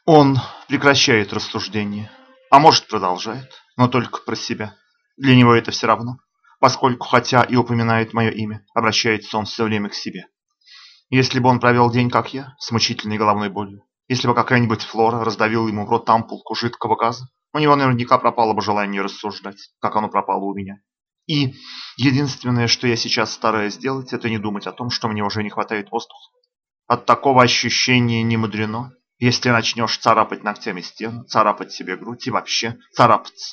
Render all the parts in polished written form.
Он прекращает рассуждение, а может продолжает, но только про себя. Для него это все равно, поскольку, хотя и упоминает мое имя, обращается он все время к себе. Если бы он провел день, как я, с мучительной головной болью, если бы какая-нибудь Флора раздавила ему в рот ампулку жидкого газа, у него наверняка пропало бы желание рассуждать, как оно пропало у меня. И единственное, что я сейчас стараюсь сделать, это не думать о том, что мне уже не хватает воздуха. От такого ощущения не мудрено, если начнешь царапать ногтями стену, царапать себе грудь и вообще царапаться.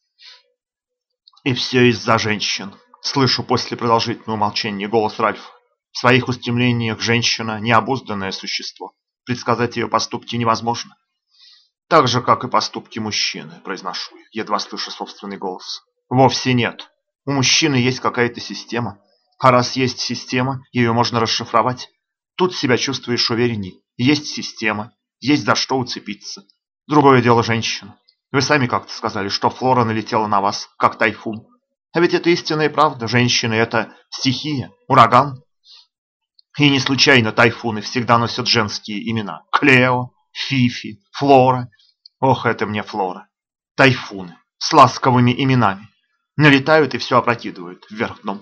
И все из-за женщин. Слышу после продолжительного молчания голос Ральфа. В своих устремлениях женщина – необузданное существо. Предсказать ее поступки невозможно. Так же, как и поступки мужчины, произношу я, едва слышу собственный голос. Вовсе нет. У мужчины есть какая-то система. А раз есть система, ее можно расшифровать. Тут себя чувствуешь уверенней. Есть система, есть за что уцепиться. Другое дело женщина. Вы сами как-то сказали, что Флора налетела на вас, как тайфун. А ведь это истинная правда. Женщины – это стихия, ураган. И не случайно тайфуны всегда носят женские имена. Клео, Фифи, Флора. Ох, это мне Флора. Тайфуны с ласковыми именами. Налетают и все опрокидывают вверх дном.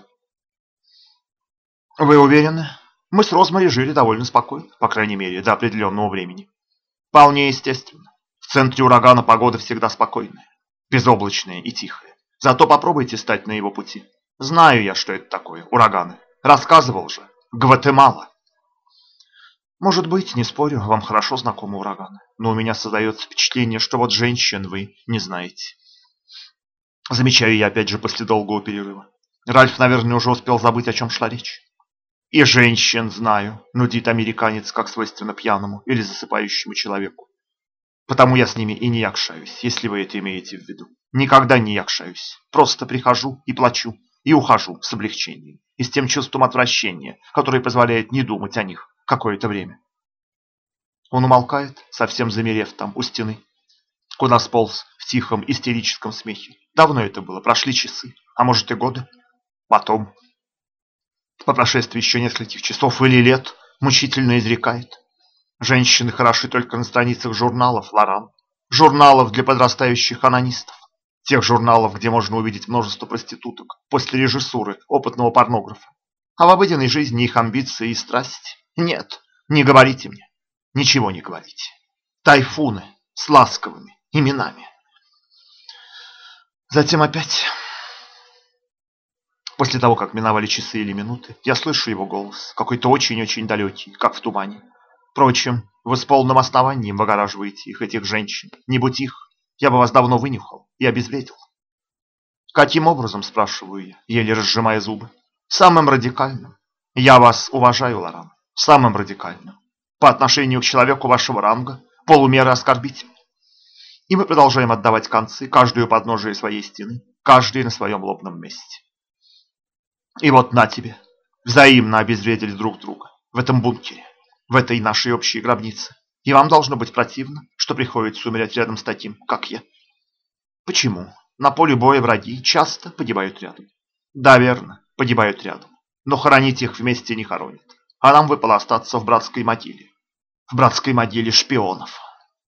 Вы уверены? Мы с Розмари жили довольно спокойно, по крайней мере, до определенного времени. Вполне естественно. В центре урагана погода всегда спокойная, безоблачная и тихая. Зато попробуйте стать на его пути. Знаю я, что это такое, ураганы. Рассказывал же. Гватемала. Может быть, не спорю, вам хорошо знакомы ураганы. Но у меня создается впечатление, что вот женщин вы не знаете. Замечаю я опять же после долгого перерыва. Ральф, наверное, уже успел забыть, о чем шла речь. И женщин знаю, нудит американец, как свойственно пьяному или засыпающему человеку. Потому я с ними и не якшаюсь, если вы это имеете в виду. Никогда не якшаюсь. Просто прихожу и плачу, и ухожу с облегчением. И с тем чувством отвращения, которое позволяет не думать о них какое-то время. Он умолкает, совсем замерев там, у стены, куда сполз в тихом истерическом смехе. Давно это было, прошли часы, а может и годы. Потом, по прошествии еще нескольких часов или лет, мучительно изрекает. Женщины хороши только на страницах журналов «Лоран», журналов для подрастающих анонистов, тех журналов, где можно увидеть множество проституток после режиссуры опытного порнографа. А в обыденной жизни их амбиции и страсти? Нет, не говорите мне, ничего не говорите. Тайфуны с ласковыми именами. Затем опять, после того, как миновали часы или минуты, я слышу его голос, какой-то очень-очень далекий, как в тумане. Впрочем, вы с полным основанием выгораживаете их, этих женщин. Не будь их, я бы вас давно вынюхал и обезвредил. Каким образом, спрашиваю я, еле разжимая зубы? Самым радикальным. Я вас уважаю, Лоран. Самым радикальным. По отношению к человеку вашего ранга, полумеры оскорбительны. И мы продолжаем отдавать концы, каждую подножие своей стены, каждый на своем лобном месте. И вот на тебе, взаимно обезвредили друг друга в этом бункере, в этой нашей общей гробнице. И вам должно быть противно, что приходится умереть рядом с таким, как я. Почему? На поле боя враги часто погибают рядом. Да, верно, погибают рядом. Но хоронить их вместе не хоронят. А нам выпало остаться в братской могиле. В братской могиле шпионов.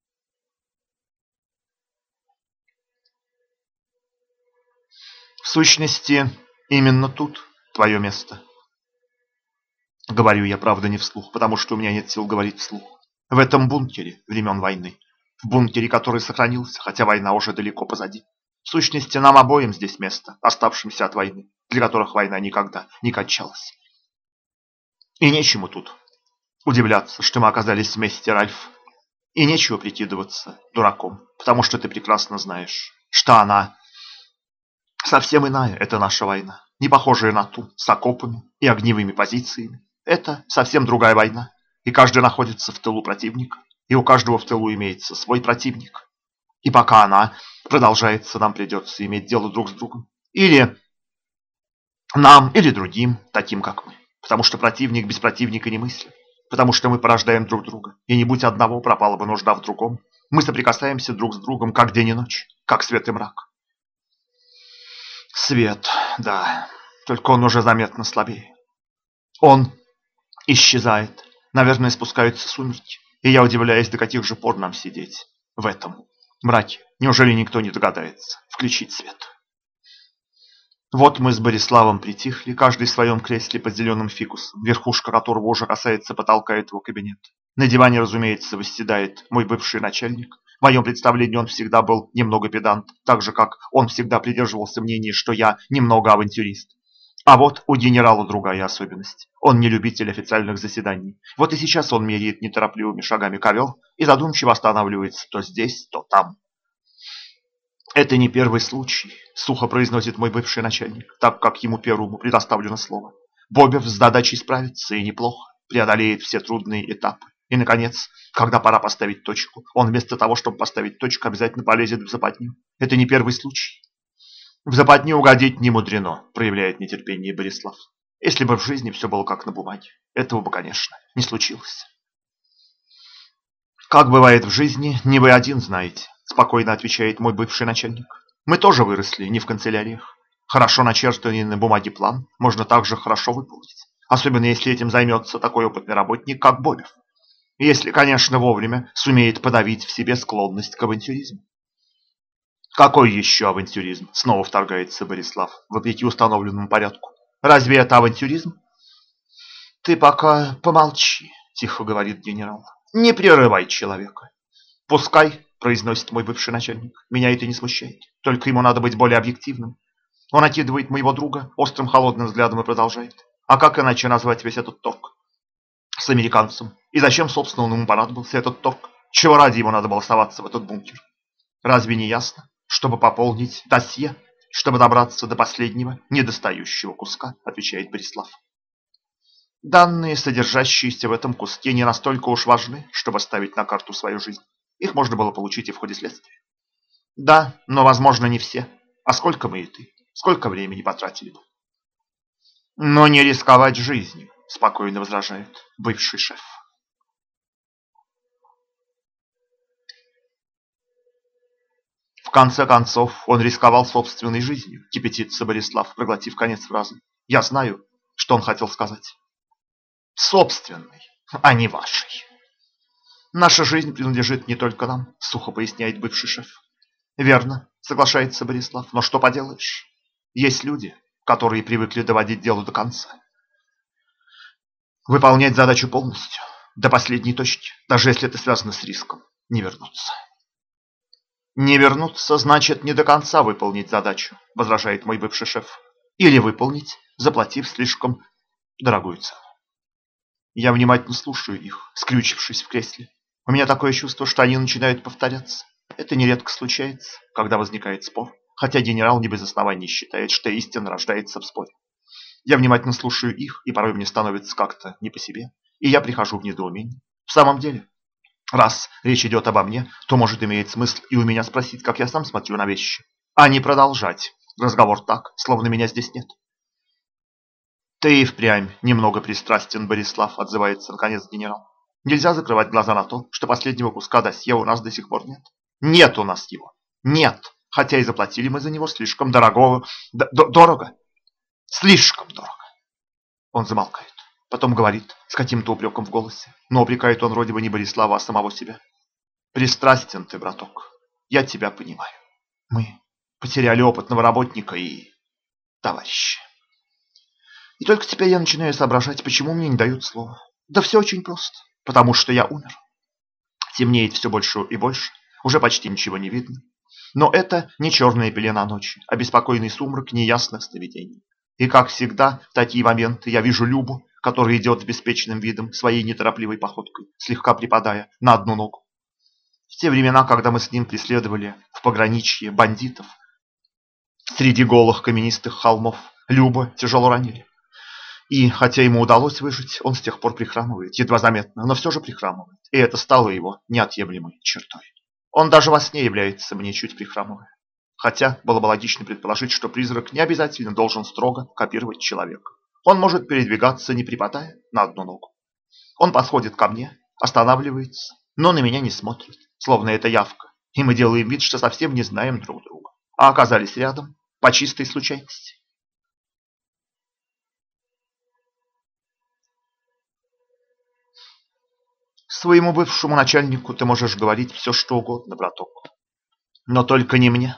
В сущности, именно тут твое место. Говорю я, правда, не вслух, потому что у меня нет сил говорить вслух. В этом бункере времен войны. В бункере, который сохранился, хотя война уже далеко позади. В сущности, нам обоим здесь место, оставшимся от войны, для которых война никогда не кончалась. И нечему тут удивляться, что мы оказались вместе, Ральф. И нечего прикидываться дураком, потому что ты прекрасно знаешь, что она совсем иная, это наша война, не похожая на ту, с окопами и огневыми позициями. Это совсем другая война, и каждый находится в тылу противника, и у каждого в тылу имеется свой противник. И пока она продолжается, нам придется иметь дело друг с другом. Или нам, или другим, таким как мы. Потому что противник без противника не мыслит. Потому что мы порождаем друг друга. И не будь одного, пропала бы нужда в другом. Мы соприкасаемся друг с другом, как день и ночь, как свет и мрак. Свет, да, только он уже заметно слабее. Он исчезает. Наверное, спускаются сумерки. И я удивляюсь, до каких же пор нам сидеть в этом мраке. Неужели никто не догадается включить свет? Вот мы с Бориславом притихли, каждый в своем кресле под зеленым фикусом, верхушка которого уже касается потолка этого кабинета. На диване, разумеется, восседает мой бывший начальник. В моем представлении он всегда был немного педант, так же, как он всегда придерживался мнения, что я немного авантюрист. А вот у генерала другая особенность. Он не любитель официальных заседаний. Вот и сейчас он меряет неторопливыми шагами ковер и задумчиво останавливается то здесь, то там. «Это не первый случай», — сухо произносит мой бывший начальник, так как ему первому предоставлено слово. Бобев с задачей справится и неплохо, преодолеет все трудные этапы. И, наконец, когда пора поставить точку, он вместо того, чтобы поставить точку, обязательно полезет в западню. Это не первый случай. В западню угодить не мудрено, проявляет нетерпение Борислав. Если бы в жизни все было как на бумаге, этого бы, конечно, не случилось. Как бывает в жизни, не вы один знаете, спокойно отвечает мой бывший начальник. Мы тоже выросли не в канцеляриях. Хорошо начертанный на бумаге план можно также хорошо выполнить. Особенно если этим займется такой опытный работник, как Бобев. Если, конечно, вовремя сумеет подавить в себе склонность к авантюризму. Какой еще авантюризм? Снова вторгается Борислав, вопреки установленному порядку. Разве это авантюризм? Ты пока помолчи, тихо говорит генерал. Не прерывай человека. Пускай, произносит мой бывший начальник. Меня это не смущает. Только ему надо быть более объективным. Он окидывает моего друга острым холодным взглядом и продолжает. А как иначе назвать весь этот торг с американцем? И зачем, собственно, он ему понадобился, этот торг? Чего ради ему надо было соваться в этот бункер? Разве не ясно? Чтобы пополнить досье, чтобы добраться до последнего недостающего куска, отвечает Борислав. Данные, содержащиеся в этом куске, не настолько уж важны, чтобы ставить на карту свою жизнь. Их можно было получить и в ходе следствия. Да, но, возможно, не все. А сколько мы и ты? Сколько времени потратили бы? Но не рисковать жизнью, спокойно возражает бывший шеф. В конце концов, он рисковал собственной жизнью, кипятится Борислав, проглотив конец фразы. Я знаю, что он хотел сказать. Собственной, а не вашей. Наша жизнь принадлежит не только нам, сухо поясняет бывший шеф. Верно, соглашается Борислав, но что поделаешь? Есть люди, которые привыкли доводить дело до конца. Выполнять задачу полностью, до последней точки, даже если это связано с риском, не вернуться. Не вернуться значит не до конца выполнить задачу, возражает мой бывший шеф. Или выполнить, заплатив слишком дорогую цену. Я внимательно слушаю их, скрючившись в кресле. У меня такое чувство, что они начинают повторяться. Это нередко случается, когда возникает спор, хотя генерал не без оснований считает, что истина рождается в споре. Я внимательно слушаю их, и порой мне становится как-то не по себе, и я прихожу в недоумение. В самом деле, раз речь идет обо мне, то может иметь смысл и у меня спросить, как я сам смотрю на вещи, а не продолжать разговор так, словно меня здесь нет. Ты и впрямь немного пристрастен, Борислав, отзывается наконец генерал. Нельзя закрывать глаза на то, что последнего куска досье у нас до сих пор нет. Нет у нас его. Нет. Хотя и заплатили мы за него слишком дорого. Дорого. Слишком дорого. Он замолкает. Потом говорит с каким-то упреком в голосе. Но упрекает он вроде бы не Борислава, а самого себя. Пристрастен ты, браток. Я тебя понимаю. Мы потеряли опытного работника и товарища. И только теперь я начинаю соображать, почему мне не дают слова. Да все очень просто. Потому что я умер. Темнеет все больше и больше. Уже почти ничего не видно. Но это не черная пелена ночи, а беспокойный сумрак неясных сновидений. И, как всегда, в такие моменты я вижу Любу, которая идет с беспечным видом, своей неторопливой походкой, слегка припадая на одну ногу. В те времена, когда мы с ним преследовали в пограничье бандитов, среди голых каменистых холмов, Любу тяжело ранили. И, хотя ему удалось выжить, он с тех пор прихрамывает, едва заметно, но все же прихрамывает. И это стало его неотъемлемой чертой. Он даже во сне является мне чуть прихрамывая. Хотя было бы логично предположить, что призрак не обязательно должен строго копировать человека. Он может передвигаться, не припадая на одну ногу. Он подходит ко мне, останавливается, но на меня не смотрит, словно это явка. И мы делаем вид, что совсем не знаем друг друга, а оказались рядом по чистой случайности. Своему бывшему начальнику ты можешь говорить все, что угодно, браток. Но только не мне,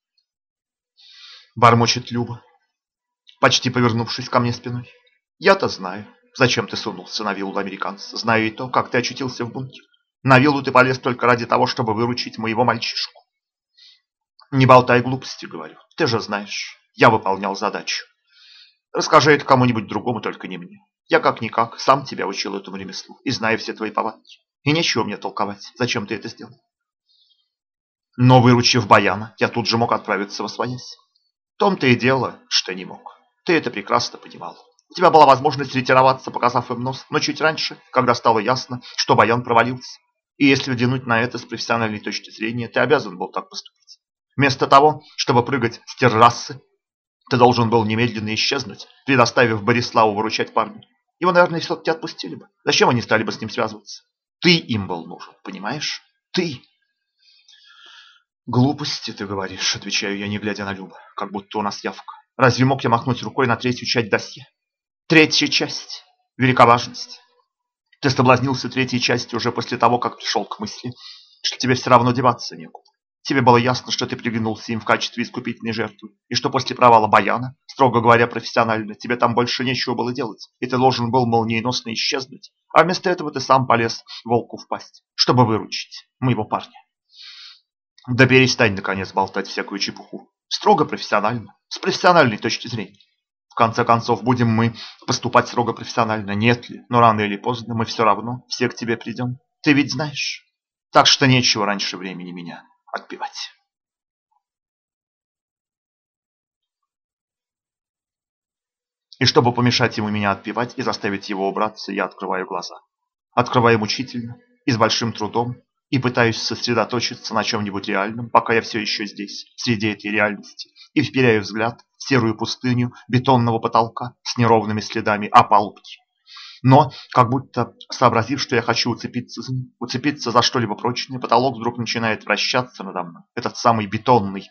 бормочет Люба, почти повернувшись ко мне спиной. Я-то знаю, зачем ты сунулся на виллу американца. Знаю и то, как ты очутился в бункере. На виллу ты полез только ради того, чтобы выручить моего мальчишку. Не болтай глупости, говорю. Ты же знаешь, я выполнял задачу. Расскажи это кому-нибудь другому, только не мне. Я как-никак сам тебя учил этому ремеслу и знаю все твои повадки. И нечего мне толковать, зачем ты это сделал. Но выручив Баяна, я тут же мог отправиться восвоясь. В том-то и дело, что не мог. Ты это прекрасно понимал. У тебя была возможность ретироваться, показав им нос, но чуть раньше, когда стало ясно, что Баян провалился. И если взглянуть на это с профессиональной точки зрения, ты обязан был так поступить. Вместо того, чтобы прыгать с террасы, ты должен был немедленно исчезнуть, предоставив Бориславу выручать парня. Его, наверное, все-таки отпустили бы. Зачем они стали бы с ним связываться? Ты им был нужен, понимаешь? Ты. Глупости, ты говоришь, отвечаю я, не глядя на Люба, как будто у нас явка. Разве мог я махнуть рукой на третью часть досье? Третья часть. Велика важность. Ты соблазнился третьей частью уже после того, как пришел к мысли, что тебе все равно деваться некуда. Тебе было ясно, что ты приглянулся им в качестве искупительной жертвы, и что после провала Баяна, строго говоря, профессионально, тебе там больше нечего было делать, и ты должен был молниеносно исчезнуть. А вместо этого ты сам полез волку в пасть, чтобы выручить моего парня. Да перестань, наконец, болтать всякую чепуху. Строго профессионально, с профессиональной точки зрения. В конце концов, будем мы поступать строго профессионально, нет ли, но рано или поздно мы все равно все к тебе придем. Ты ведь знаешь. Так что нечего раньше времени меня отбивать. И чтобы помешать ему меня отбивать и заставить его убраться, я открываю глаза. Открываю мучительно и с большим трудом, и пытаюсь сосредоточиться на чем-нибудь реальном, пока я все еще здесь, среди этой реальности, и вперяю взгляд в серую пустыню бетонного потолка с неровными следами опалубки. Но, как будто сообразив, что я хочу уцепиться за что-либо прочное, потолок вдруг начинает вращаться надо мной. Этот самый бетонный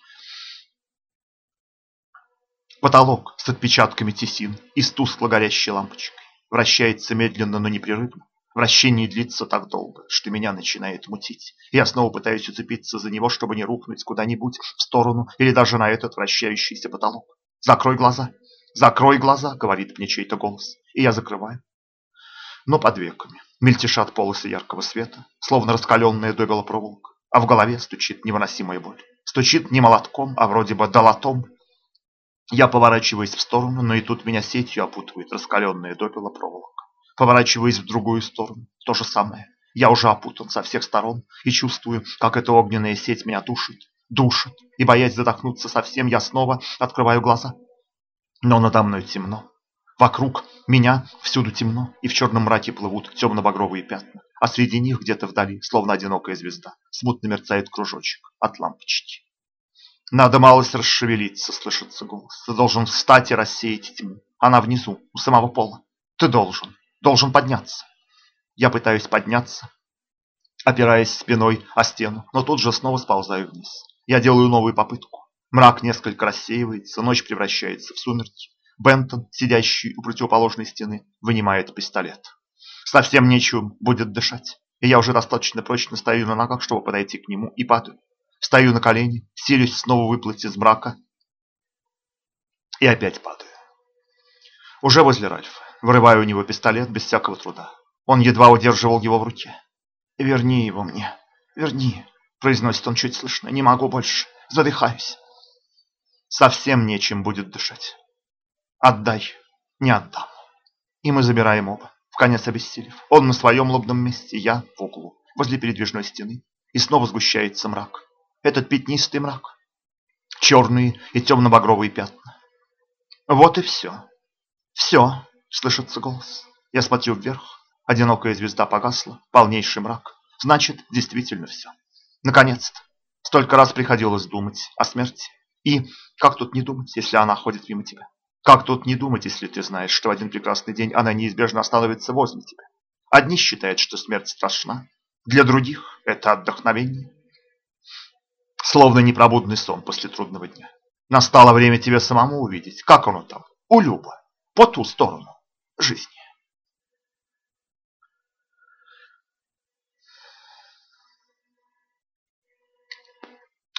потолок с отпечатками тесин и с тускло горящей лампочкой вращается медленно, но непрерывно. Вращение длится так долго, что меня начинает мутить. Я снова пытаюсь уцепиться за него, чтобы не рухнуть куда-нибудь в сторону или даже на этот вращающийся потолок. «Закрой глаза», — говорит мне чей-то голос, и я закрываю. Но под веками мельтешат полосы яркого света, словно раскаленная добела проволока, а в голове стучит невыносимая боль. Стучит не молотком, а вроде бы долотом. Я поворачиваюсь в сторону, но и тут меня сетью опутывает раскаленная добела проволока. Поворачиваюсь в другую сторону, то же самое. Я уже опутан со всех сторон и чувствую, как эта огненная сеть меня душит, и, боясь задохнуться совсем, я снова открываю глаза. Но надо мной темно. Вокруг меня всюду темно, и в черном мраке плывут темно-багровые пятна, а среди них где-то вдали, словно одинокая звезда, смутно мерцает кружочек от лампочки. «Надо малость расшевелиться», — слышится голос. «Ты должен встать и рассеять тьму. Она внизу, у самого пола. Ты должен подняться». Я пытаюсь подняться, опираясь спиной о стену, но тут же снова сползаю вниз. Я делаю новую попытку. Мрак несколько рассеивается, ночь превращается в сумерки. Бентон, сидящий у противоположной стены, вынимает пистолет. Совсем нечем будет дышать, и я уже достаточно прочно стою на ногах, чтобы подойти к нему, и падаю. Стою на колени, силюсь снова выплыть из мрака, и опять падаю. Уже возле Ральфа. Вырываю у него пистолет без всякого труда. Он едва удерживал его в руке. «Верни его мне, верни», — произносит он чуть слышно. «Не могу больше, задыхаюсь». Совсем нечем будет дышать. «Отдай, не отдам». И мы забираем оба, вконец обессилев. Он на своем лобном месте, я в углу, возле передвижной стены. И снова сгущается мрак. Этот пятнистый мрак. Черные и темно-багровые пятна. Вот и все. «Все», — слышится голос. Я смотрю вверх. Одинокая звезда погасла, полнейший мрак. Значит, действительно все. Наконец-то. Столько раз приходилось думать о смерти. И как тут не думать, если она ходит мимо тебя? Как тут не думать, если ты знаешь, что в один прекрасный день она неизбежно остановится возле тебя? Одни считают, что смерть страшна. Для других это отдохновение. Словно непробудный сон после трудного дня. Настало время тебе самому увидеть, как оно там, у Люба, по ту сторону жизни.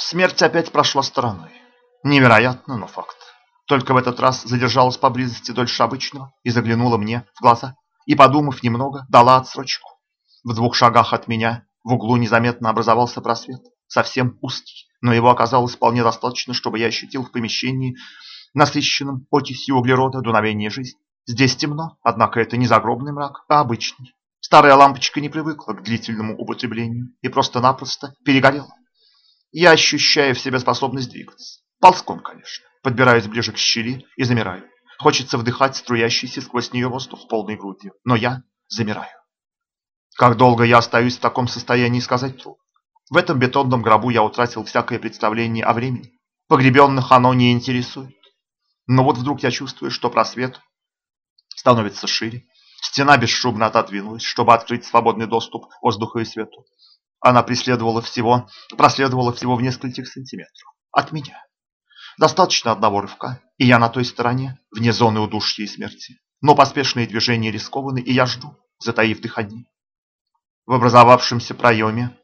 Смерть опять прошла стороной. Невероятно, но факт. Только в этот раз задержалась поблизости дольше обычного и заглянула мне в глаза. И, подумав немного, дала отсрочку. В 2 шагах от меня в углу незаметно образовался просвет, совсем узкий, но его оказалось вполне достаточно, чтобы я ощутил в помещении, насыщенном окисью углерода, дуновение жизни. Здесь темно, однако это не загробный мрак, а обычный. Старая лампочка не привыкла к длительному употреблению и просто-напросто перегорела. Я ощущаю в себе способность двигаться. Ползком, конечно. Подбираюсь ближе к щели и замираю. Хочется вдыхать струящийся сквозь нее воздух полной грудью, но я замираю. Как долго я остаюсь в таком состоянии, сказать трудно. В этом бетонном гробу я утратил всякое представление о времени. Погребенных оно не интересует. Но вот вдруг я чувствую, что просвет становится шире. Стена бесшумно отодвинулась, чтобы открыть свободный доступ воздуху и свету. Она проследовала всего в нескольких сантиметров от меня. Достаточно одного рывка, и я на той стороне, вне зоны удушья и смерти. Но поспешные движения рискованы, и я жду, затаив дыхание. В образовавшемся проеме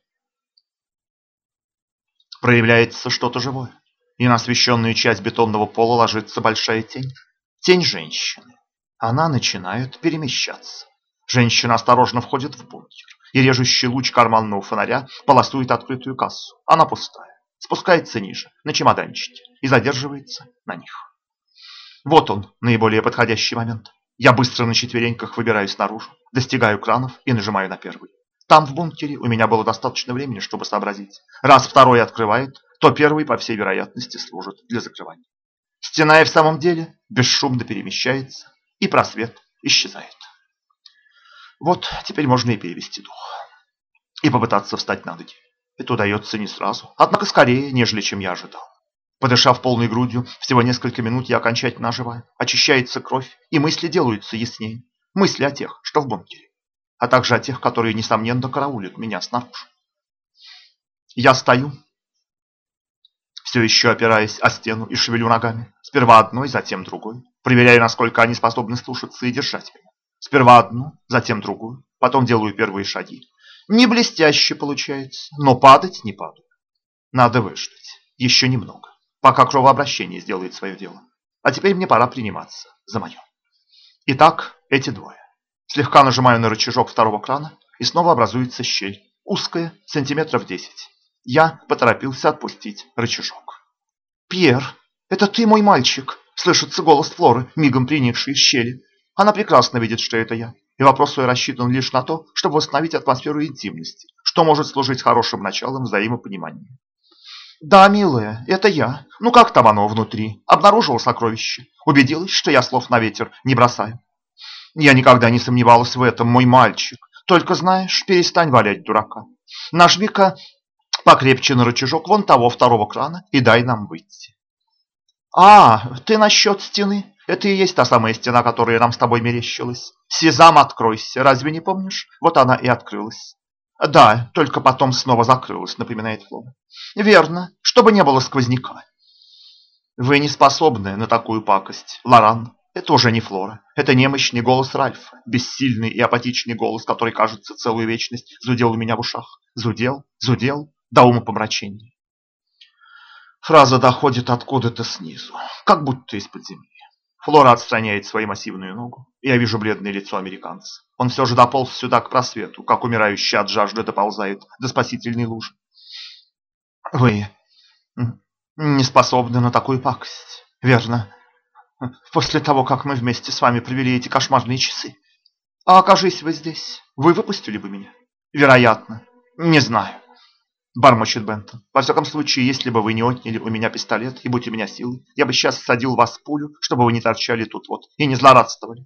проявляется что-то живое, и на освещенную часть бетонного пола ложится большая тень. Тень женщины. Она начинает перемещаться. Женщина осторожно входит в бункер, и режущий луч карманного фонаря полосует открытую кассу. Она пустая. Спускается ниже, на чемоданчики, и задерживается на них. Вот он, наиболее подходящий момент. Я быстро на четвереньках выбираюсь наружу, достигаю кранов и нажимаю на первый. Там, в бункере, у меня было достаточно времени, чтобы сообразить. Раз второй открывает, то первый, по всей вероятности, служит для закрывания. Стена и в самом деле бесшумно перемещается, и просвет исчезает. Вот, теперь можно и перевести дух. И попытаться встать на ноги. Это удается не сразу, однако скорее, нежели чем я ожидал. Подышав полной грудью, всего несколько минут я окончательно оживаю. Очищается кровь, и мысли делаются яснее. Мысли о тех, что в бункере, а также о тех, которые, несомненно, караулят меня снаружи. Я стою, все еще опираясь о стену и шевелю ногами. Сперва одной, затем другой. Проверяю, насколько они способны слушаться и держать меня. Сперва одну, затем другую. Потом делаю первые шаги. Не блестяще получается, но падать не падаю. Надо выждать. Еще немного, пока кровообращение сделает свое дело. А теперь мне пора приниматься за мое. Итак, эти двое. Слегка нажимаю на рычажок второго крана, и снова образуется щель. Узкая, сантиметров 10. Я поторопился отпустить рычажок. «Пьер, это ты, мой мальчик!» Слышится голос Флоры, мигом приникшей из щели. Она прекрасно видит, что это я. И вопрос свой рассчитан лишь на то, чтобы восстановить атмосферу интимности, что может служить хорошим началом взаимопонимания. «Да, милая, это я. Ну как там оно внутри? Обнаружила сокровище. Убедилась, что я слов на ветер не бросаю. Я никогда не сомневалась в этом, мой мальчик. Только, знаешь, перестань валять дурака. Нажми-ка покрепче на рычажок вон того второго крана и дай нам выйти». «А, ты насчет стены? Это и есть та самая стена, которая нам с тобой мерещилась. Сезам, откройся, разве не помнишь? Вот она и открылась». «Да, только потом снова закрылась», — напоминает Флора. «Верно, чтобы не было сквозняка». «Вы не способны на такую пакость, Лоран. Это уже не Флора. Это немощный голос Ральфа, бессильный и апатичный голос, который, кажется, целую вечность зудел у меня в ушах. Зудел, до умопомрачения». Фраза доходит откуда-то снизу, как будто из-под земли. Флора отстраняет свою массивную ногу, и я вижу бледное лицо американца. Он все же дополз сюда к просвету, как умирающий от жажды доползает до спасительной лужи. «Вы не способны на такую пакость, верно? После того, как мы вместе с вами провели эти кошмарные часы. А окажись вы здесь, вы выпустили бы меня? Вероятно. Не знаю», — бормочет Бентон. «Во всяком случае, если бы вы не отняли у меня пистолет, и будь у меня силы, я бы сейчас всадил вас в пулю, чтобы вы не торчали тут вот и не злорадствовали».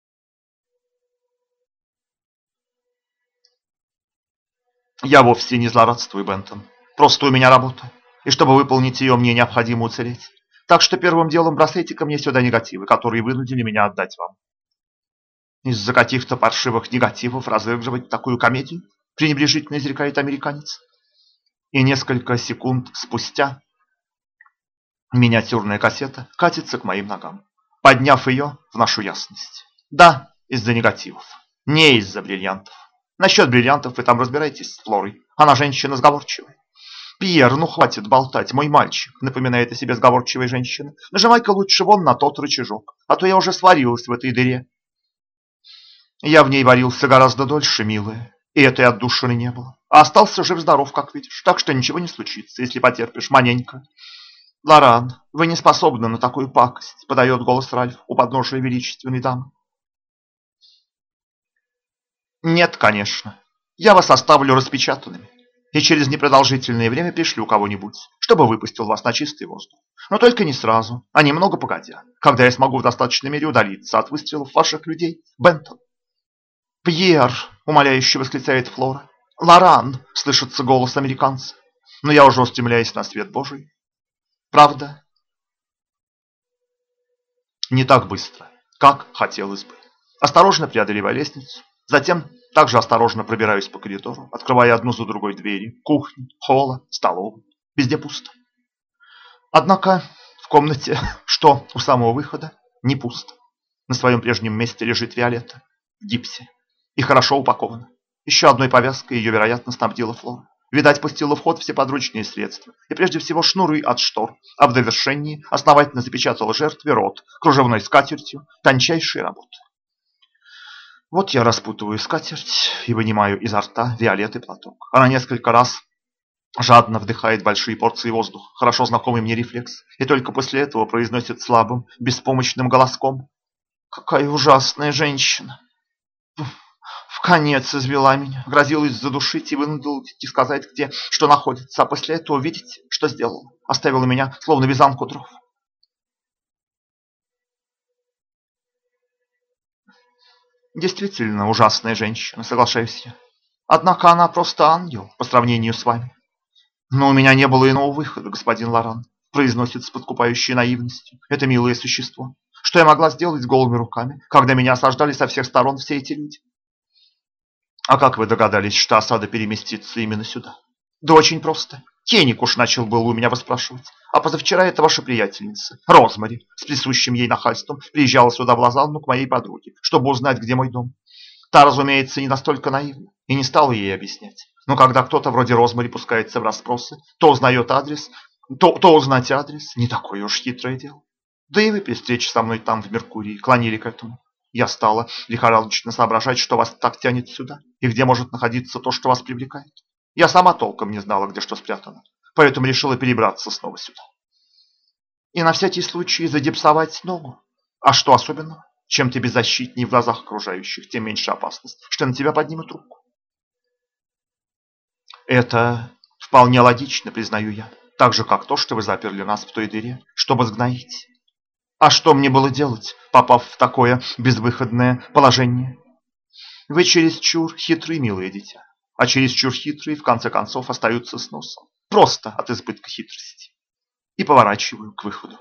«Я вовсе не злорадствую, Бентон. Просто у меня работа, и чтобы выполнить ее, мне необходимо уцелеть. Так что первым делом бросайте ко мне сюда негативы, которые вынудили меня отдать вам». «Из-за каких-то паршивых негативов разыгрывать такую комедию?» — пренебрежительно изрекает американец. И несколько секунд спустя миниатюрная кассета катится к моим ногам. Подняв ее, вношу ясность. Да, из-за негативов, не из-за бриллиантов. Насчет бриллиантов вы там разбираетесь с Флорой. Она женщина сговорчивая. Пьер, ну хватит болтать, мой мальчик, напоминает о себе сговорчивая женщина. Нажимай-ка лучше вон на тот рычажок, а то я уже сварилась в этой дыре. Я в ней варился гораздо дольше, милая, и этой отдушины не было. А остался жив-здоров, как видишь, так что ничего не случится, если потерпишь маленько. Лоран, вы не способны на такую пакость, подает голос Ральф у подножия величественной дамы. Нет, конечно. Я вас оставлю распечатанными и через непродолжительное время пришлю кого-нибудь, чтобы выпустил вас на чистый воздух. Но только не сразу, а немного погодя, когда я смогу в достаточной мере удалиться от выстрелов ваших людей, Бентон. «Пьер!» – умоляюще восклицает Флора. «Лоран!» – слышится голос американца. Но я уже устремляюсь на свет Божий. Правда, не так быстро, как хотелось бы. Осторожно преодолеваю лестницу, затем также осторожно пробираюсь по коридору, открывая одну за другой двери кухни, холла, столовой. Везде пусто. Однако в комнате, что у самого выхода, не пусто. На своем прежнем месте лежит Виолетта в гипсе и хорошо упакована. Еще одной повязкой ее, вероятно, снабдила Флора. Видать, пустила в ход все подручные средства, и прежде всего шнуры от штор, а в довершении основательно запечатала жертве рот кружевной скатертью тончайшей работы. Вот я распутываю скатерть и вынимаю изо рта Виолетты платок. Она несколько раз жадно вдыхает большие порции воздуха, хорошо знакомый мне рефлекс, и только после этого произносит слабым, беспомощным голоском: «Какая ужасная женщина! В конец извела меня, грозилась задушить и вынудила идти сказать, где что находится, а после этого, видите, что сделала? Оставила меня, словно вязанку дров». Действительно ужасная женщина, соглашаюсь я. Однако она просто ангел по сравнению с вами. Но у меня не было иного выхода, господин Лоран, произносит с подкупающей наивностью это милое существо. Что я могла сделать голыми руками, когда меня осаждали со всех сторон все эти люди? А как вы догадались, что осада переместится именно сюда? Да очень просто. Кеник уж начал было у меня выспрашивать. А позавчера эта ваша приятельница, Розмари, с присущим ей нахальством, приезжала сюда в Лозанну к моей подруге, чтобы узнать, где мой дом. Та, разумеется, не настолько наивна и не стала ей объяснять. Но когда кто-то вроде Розмари пускается в расспросы, то узнает адрес, то узнать адрес не такое уж хитрое дело. Да и вы при встрече со мной там, в Меркурии, клонили к этому. Я стала лихорадочно соображать, что вас так тянет сюда, и где может находиться то, что вас привлекает. Я сама толком не знала, где что спрятано, поэтому решила перебраться снова сюда. И на всякий случай загипсовать ногу. А что особенного? Чем ты беззащитнее в глазах окружающих, тем меньше опасность, что на тебя поднимут руку. Это вполне логично, признаю я, так же, как то, что вы заперли нас в той дыре, чтобы сгноить. А что мне было делать, попав в такое безвыходное положение? Вы чересчур хитры, милое дитя, а чересчур хитрые в конце концов остаются с носом. Просто от избытка хитрости. И поворачиваю к выходу.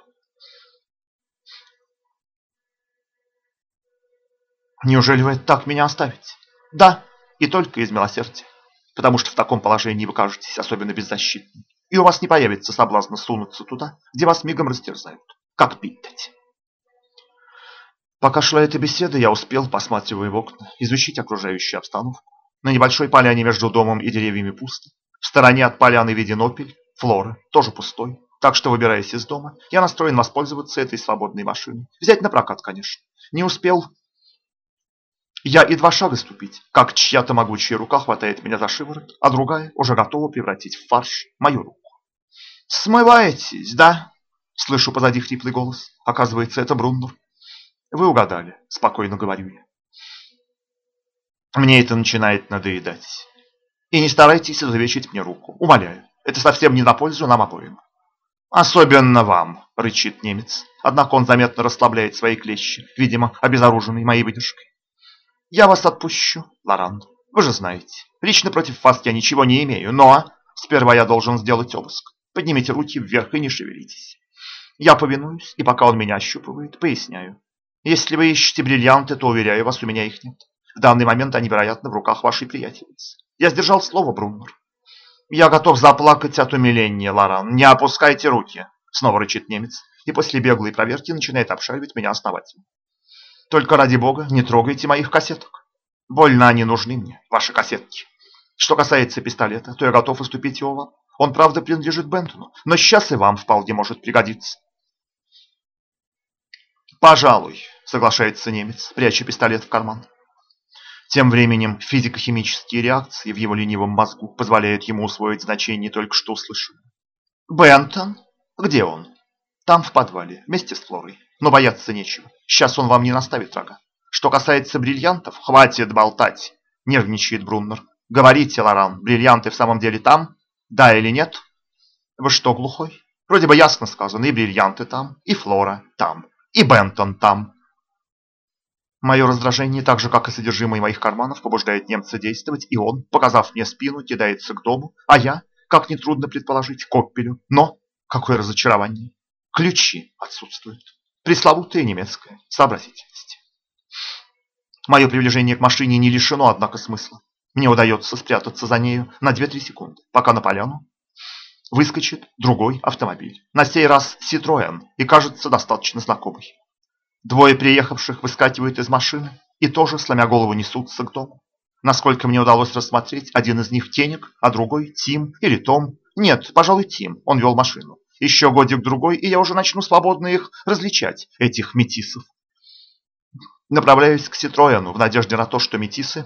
Неужели вы так меня оставите? Да, и только из милосердия. Потому что в таком положении вы кажетесь особенно беззащитным. И у вас не появится соблазна сунуться туда, где вас мигом растерзают. Как пить дать. Пока шла эта беседа, я успел, посматривая в окна, изучить окружающую обстановку. На небольшой поляне между домом и деревьями пусто. В стороне от поляны виден опель, Флоры, тоже пустой. Так что, выбираясь из дома, я настроен воспользоваться этой свободной машиной. Взять на прокат, конечно. Не успел я и 2 шага ступить, как чья-то могучая рука хватает меня за шиворот, а другая уже готова превратить в фарш мою руку. «Смываетесь, да?» – слышу позади хриплый голос. Оказывается, это Бруннер. «Вы угадали», – спокойно говорю я. Мне это начинает надоедать. И не старайтесь изувечить мне руку, умоляю. Это совсем не на пользу нам обоим. «Особенно вам», – рычит немец. Однако он заметно расслабляет свои клещи, видимо, обезоруженный моей выдержкой. «Я вас отпущу, Лоран. Вы же знаете, лично против вас я ничего не имею, но сперва я должен сделать обыск. Поднимите руки вверх и не шевелитесь». Я повинуюсь, и пока он меня ощупывает, поясняю. Если вы ищете бриллианты, то, уверяю вас, у меня их нет. В данный момент они, вероятно, в руках вашей приятельницы. Я сдержал слово, Бруннер. «Я готов заплакать от умиления, Лоран. Не опускайте руки», — снова рычит немец, и после беглой проверки начинает обшаривать меня основательно. «Только ради бога, не трогайте моих кассеток. Больно они нужны мне, ваши кассетки. Что касается пистолета, то я готов уступить его вам. Он, правда, принадлежит Бентону, но сейчас и вам вполне может пригодиться. Пожалуй, соглашается немец, пряча пистолет в карман. Тем временем физико-химические реакции в его ленивом мозгу позволяют ему усвоить значение только что услышанного. Бентон? Где он? Там, в подвале, вместе с Флорой. Но бояться нечего. Сейчас он вам не наставит рога. Что касается бриллиантов, хватит болтать, нервничает Бруннер. Говорите, Лоран, бриллианты в самом деле там? Да или нет? Вы что, глухой? Вроде бы ясно сказано, и бриллианты там, и Флора там, и Бентон там. Мое раздражение, так же как и содержимое моих карманов, побуждает немца действовать, и он, показав мне спину, кидается к дому, а я, как нетрудно предположить, к Оппелю. Но какое разочарование! Ключи отсутствуют. Пресловутая немецкая сообразительность. Мое приближение к машине не лишено, однако, смысла. Мне удается спрятаться за нею на 2-3 секунды, пока на поляну выскочит другой автомобиль. На сей раз Citroën, и кажется достаточно знакомый. Двое приехавших выскакивают из машины и тоже, сломя голову, несутся к дому. Насколько мне удалось рассмотреть, один из них Тенек, а другой Тим или Том. Нет, пожалуй, Тим, он вел машину. Еще годик-другой, и я уже начну свободно их различать, этих метисов. Направляюсь к Citroёну в надежде на то, что метисы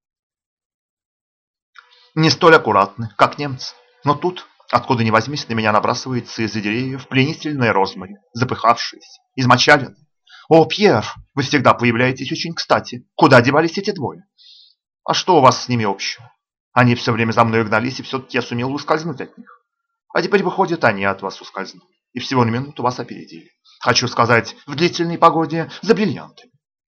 не столь аккуратны, как немцы. Но тут, откуда ни возьмись, на меня набрасывается из-за деревьев пленительная Розмари, запыхавшаяся, измочаленная. «О, Пьер, вы всегда появляетесь очень кстати. Куда девались эти двое?» «А что у вас с ними общего? Они все время за мной гнались, и все-таки я сумел ускользнуть от них. А теперь, выходит, они от вас ускользнули, и всего на минуту вас опередили. Хочу сказать, в длительной погоде за бриллиантами».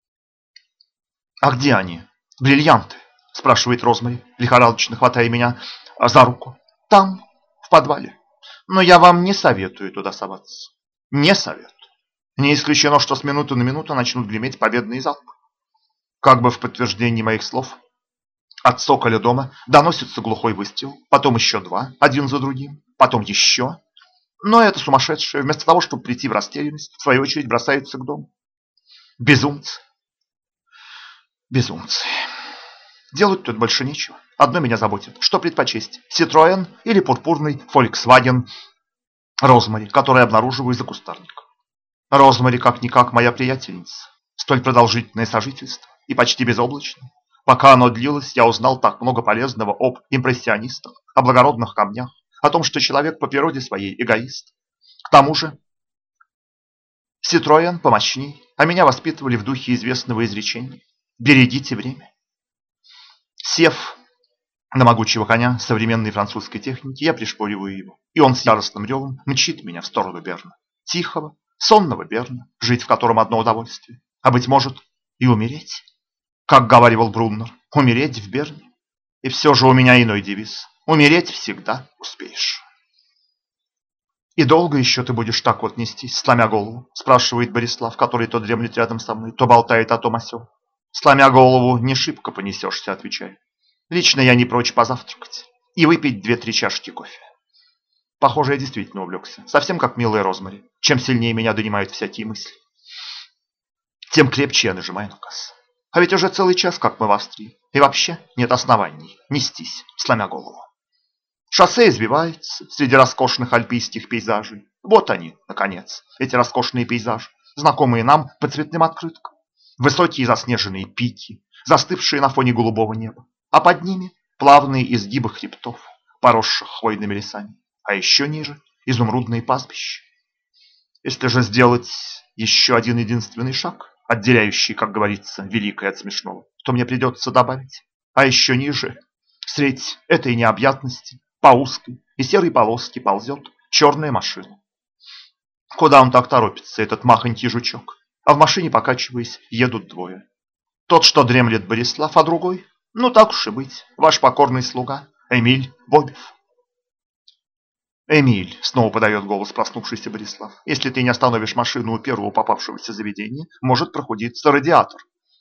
«А где они? Бриллианты?» – спрашивает Розмари, лихорадочно хватая меня за руку. «Там, в подвале. Но я вам не советую туда соваться. Не советую. Не исключено, что с минуты на минуту начнут греметь победные залпы». Как бы в подтверждении моих слов, от цоколя дома доносится глухой выстрел, потом еще два, один за другим, потом еще. Но это сумасшедшие, вместо того, чтобы прийти в растерянность, в свою очередь бросаются к дому. Безумцы. Безумцы. Делать тут больше нечего. Одно меня заботит. Что предпочесть? Citroën или пурпурный Volkswagen Розмари, который обнаруживаю за кустарником. Розмари как-никак моя приятельница. Столь продолжительное сожительство и почти безоблачное. Пока оно длилось, я узнал так много полезного об импрессионистах, о благородных камнях, о том, что человек по природе своей эгоист. К тому же Citroën помощней, а меня воспитывали в духе известного изречения «Берегите время». Сев на могучего коня современной французской техники, я пришпориваю его, и он с яростным ревом мчит меня в сторону Берна. Тихого, сонного Берна, жить в котором одно удовольствие, а, быть может, и умереть. Как говаривал Бруннер, умереть в Берне. И все же у меня иной девиз. Умереть всегда успеешь. «И долго еще ты будешь так вот нестись, сломя голову?» – спрашивает Борислав, который то дремлет рядом со мной, то болтает о том о сём. «Сломя голову не шибко понесешься», – отвечаю. «Лично я не прочь позавтракать и выпить 2-3 чашки кофе». Похоже, я действительно увлекся, совсем как милая Розмари. Чем сильнее меня донимают всякие мысли, тем крепче я нажимаю на газ. А ведь уже целый час, как мы в Австрии, и вообще нет оснований нестись, сломя голову. Шоссе избивается среди роскошных альпийских пейзажей. Вот они, наконец, эти роскошные пейзажи, знакомые нам по цветным открыткам. Высокие заснеженные пики, застывшие на фоне голубого неба, а под ними плавные изгибы хребтов, поросших хвойными лесами, а еще ниже изумрудные пастбища. Если же сделать еще один единственный шаг, отделяющий, как говорится, великое от смешного, то мне придется добавить, а еще ниже, средь этой необъятности, по узкой и серой полоске ползет черная машина. Куда он так торопится, этот махонький жучок? А в машине, покачиваясь, едут двое. Тот, что дремлет, Борислав, а другой, ну так уж и быть, ваш покорный слуга Эмиль Бобев. «Эмиль», — снова подает голос проснувшийся Борислав, — «если ты не остановишь машину у первого попавшегося заведения, может прохудиться радиатор».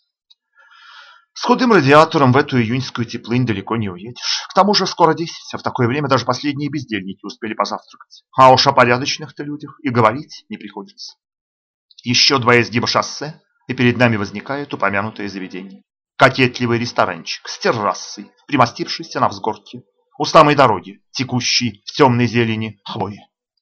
С худым радиатором в эту июньскую теплынь далеко не уедешь. К тому же скоро 10, а в такое время даже последние бездельники успели позавтракать. А уж о порядочных-то людях и говорить не приходится. Еще 2 изгиба шоссе, и перед нами возникает упомянутое заведение. Кокетливый ресторанчик с террасой, примостившийся на взгорке у самой дороги, текущей в темной зелени хвои.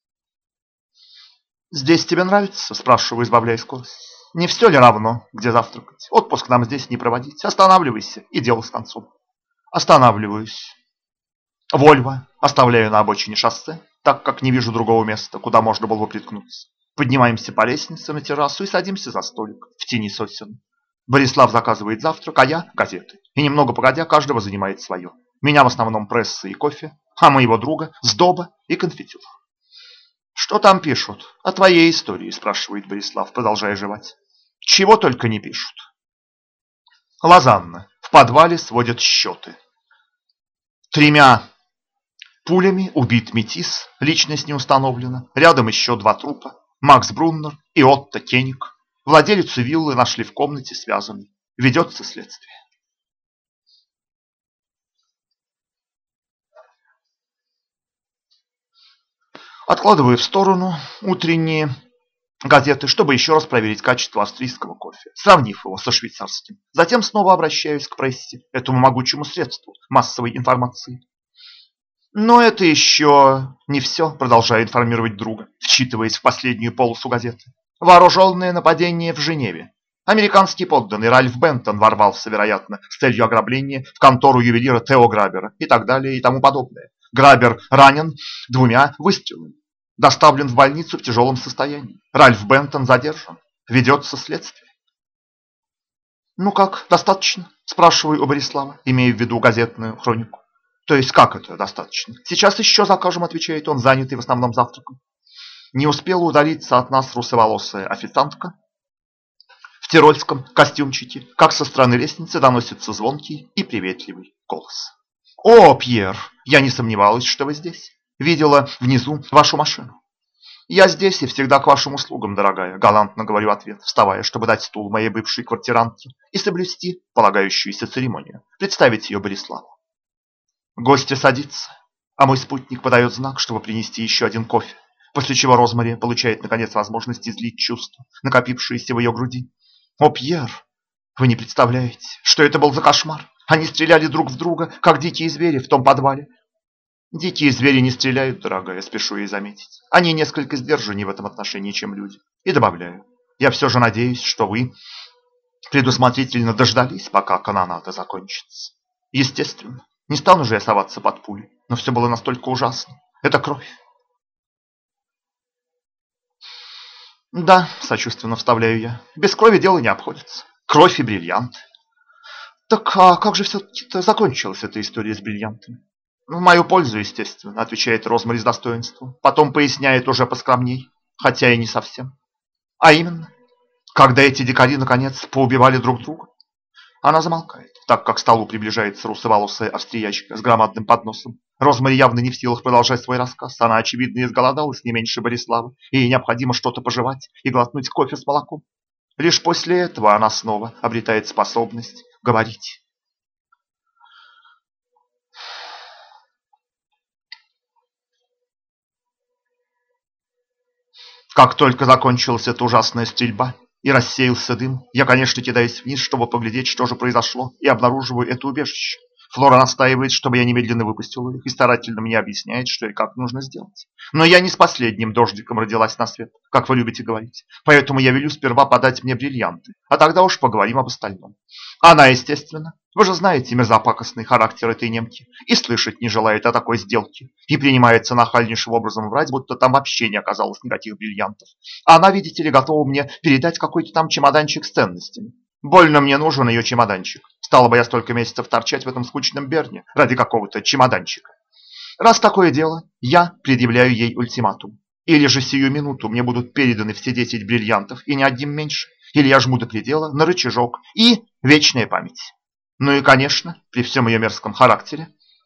«Здесь тебе нравится?» – спрашиваю, избавляя скорость. «Не все ли равно, где завтракать? Отпуск нам здесь не проводить. Останавливайся, и дело с концом». Останавливаюсь. Вольво оставляю на обочине шоссе, так как не вижу другого места, куда можно было бы приткнуться. Поднимаемся по лестнице на террасу и садимся за столик в тени сосен. Борислав заказывает завтрак, а я – газеты. И немного погодя, каждого занимает свое. Меня в основном пресса и кофе, а моего друга – сдоба и конфетюр. «Что там пишут? О твоей истории?» – спрашивает Борислав, продолжая жевать. «Чего только не пишут». Лозанна. В подвале сводят счеты. 3 пулями убит метис, личность не установлена. Рядом еще 2 трупа. Макс Бруннер и Отто Кеник. Владелицу виллы нашли в комнате связанной. Ведется следствие. Откладываю в сторону утренние газеты, чтобы еще раз проверить качество австрийского кофе, сравнив его со швейцарским. Затем снова обращаюсь к прессе, этому могучему средству массовой информации. Но это еще не все, продолжаю информировать друга, вчитываясь в последнюю полосу газеты. Вооруженное нападение в Женеве. Американский подданный Ральф Бентон ворвался, вероятно, с целью ограбления в контору ювелира Тео Грабера и так далее и тому подобное. Грабер ранен 2 выстрелами. Доставлен в больницу в тяжелом состоянии. Ральф Бентон задержан. Ведется следствие. «Ну как, достаточно?» – спрашиваю у Борислава, имея в виду газетную хронику. «То есть как это достаточно? Сейчас еще закажем», – отвечает он, занятый в основном завтраком. Не успела удалиться от нас русоволосая официантка в тирольском костюмчике, как со стороны лестницы доносится звонкий и приветливый голос. «О, Пьер, я не сомневалась, что вы здесь. Видела внизу вашу машину». «Я здесь и всегда к вашим услугам, дорогая», – галантно говорю в ответ, вставая, чтобы дать стул моей бывшей квартирантке и соблюсти полагающуюся церемонию, представить ее Бориславу. Гостья садится, а мой спутник подает знак, чтобы принести еще один кофе, после чего Розмари получает, наконец, возможность излить чувства, накопившиеся в ее груди. «О, Пьер, вы не представляете, что это был за кошмар? Они стреляли друг в друга, как дикие звери в том подвале». «Дикие звери не стреляют, дорогая, спешу ей заметить. Они несколько сдержаннее в этом отношении, чем люди». И добавляю, я все же надеюсь, что вы предусмотрительно дождались, пока канонада закончится. Естественно, не стану же я соваться под пули, но все было настолько ужасно. Это кровь. «Да», – сочувственно вставляю я, – «без крови дело не обходится. Кровь и бриллианты». «Так а как же все-таки закончилась эта история с бриллиантами?» «В мою пользу, естественно», – отвечает Розмари с достоинством. Потом поясняет уже поскромней, хотя и не совсем. «А именно, когда эти дикари, наконец, поубивали друг друга». Она замолкает, так как к столу приближается русоволосая австриячка с громадным подносом. Розмари явно не в силах продолжать свой рассказ. Она, очевидно, изголодалась не меньше Борислава, и ей необходимо что-то пожевать и глотнуть кофе с молоком. Лишь после этого она снова обретает способность говорить. Как только закончилась эта ужасная стрельба и рассеялся дым, я, конечно, кидаюсь вниз, чтобы поглядеть, что же произошло, и обнаруживаю это убежище. Флора настаивает, чтобы я немедленно выпустил их, и старательно мне объясняет, что и как нужно сделать. Но я не с последним дождиком родилась на свет, как вы любите говорить. Поэтому я велю сперва подать мне бриллианты, а тогда уж поговорим об остальном. Она, естественно, вы же знаете мерзопакостный характер этой немки, и слышать не желает о такой сделке, и принимается нахальнейшим образом врать, будто там вообще не оказалось никаких бриллиантов. А она, видите ли, готова мне передать какой-то там чемоданчик с ценностями. Больно мне нужен ее чемоданчик. Стало бы я столько месяцев торчать в этом скучном Берне ради какого-то чемоданчика. Раз такое дело, я предъявляю ей ультиматум. Или же сию минуту мне будут переданы все 10 бриллиантов и ни одним меньше, или я жму до предела на рычажок и вечная память. Ну и, конечно, при всем ее мерзком характере,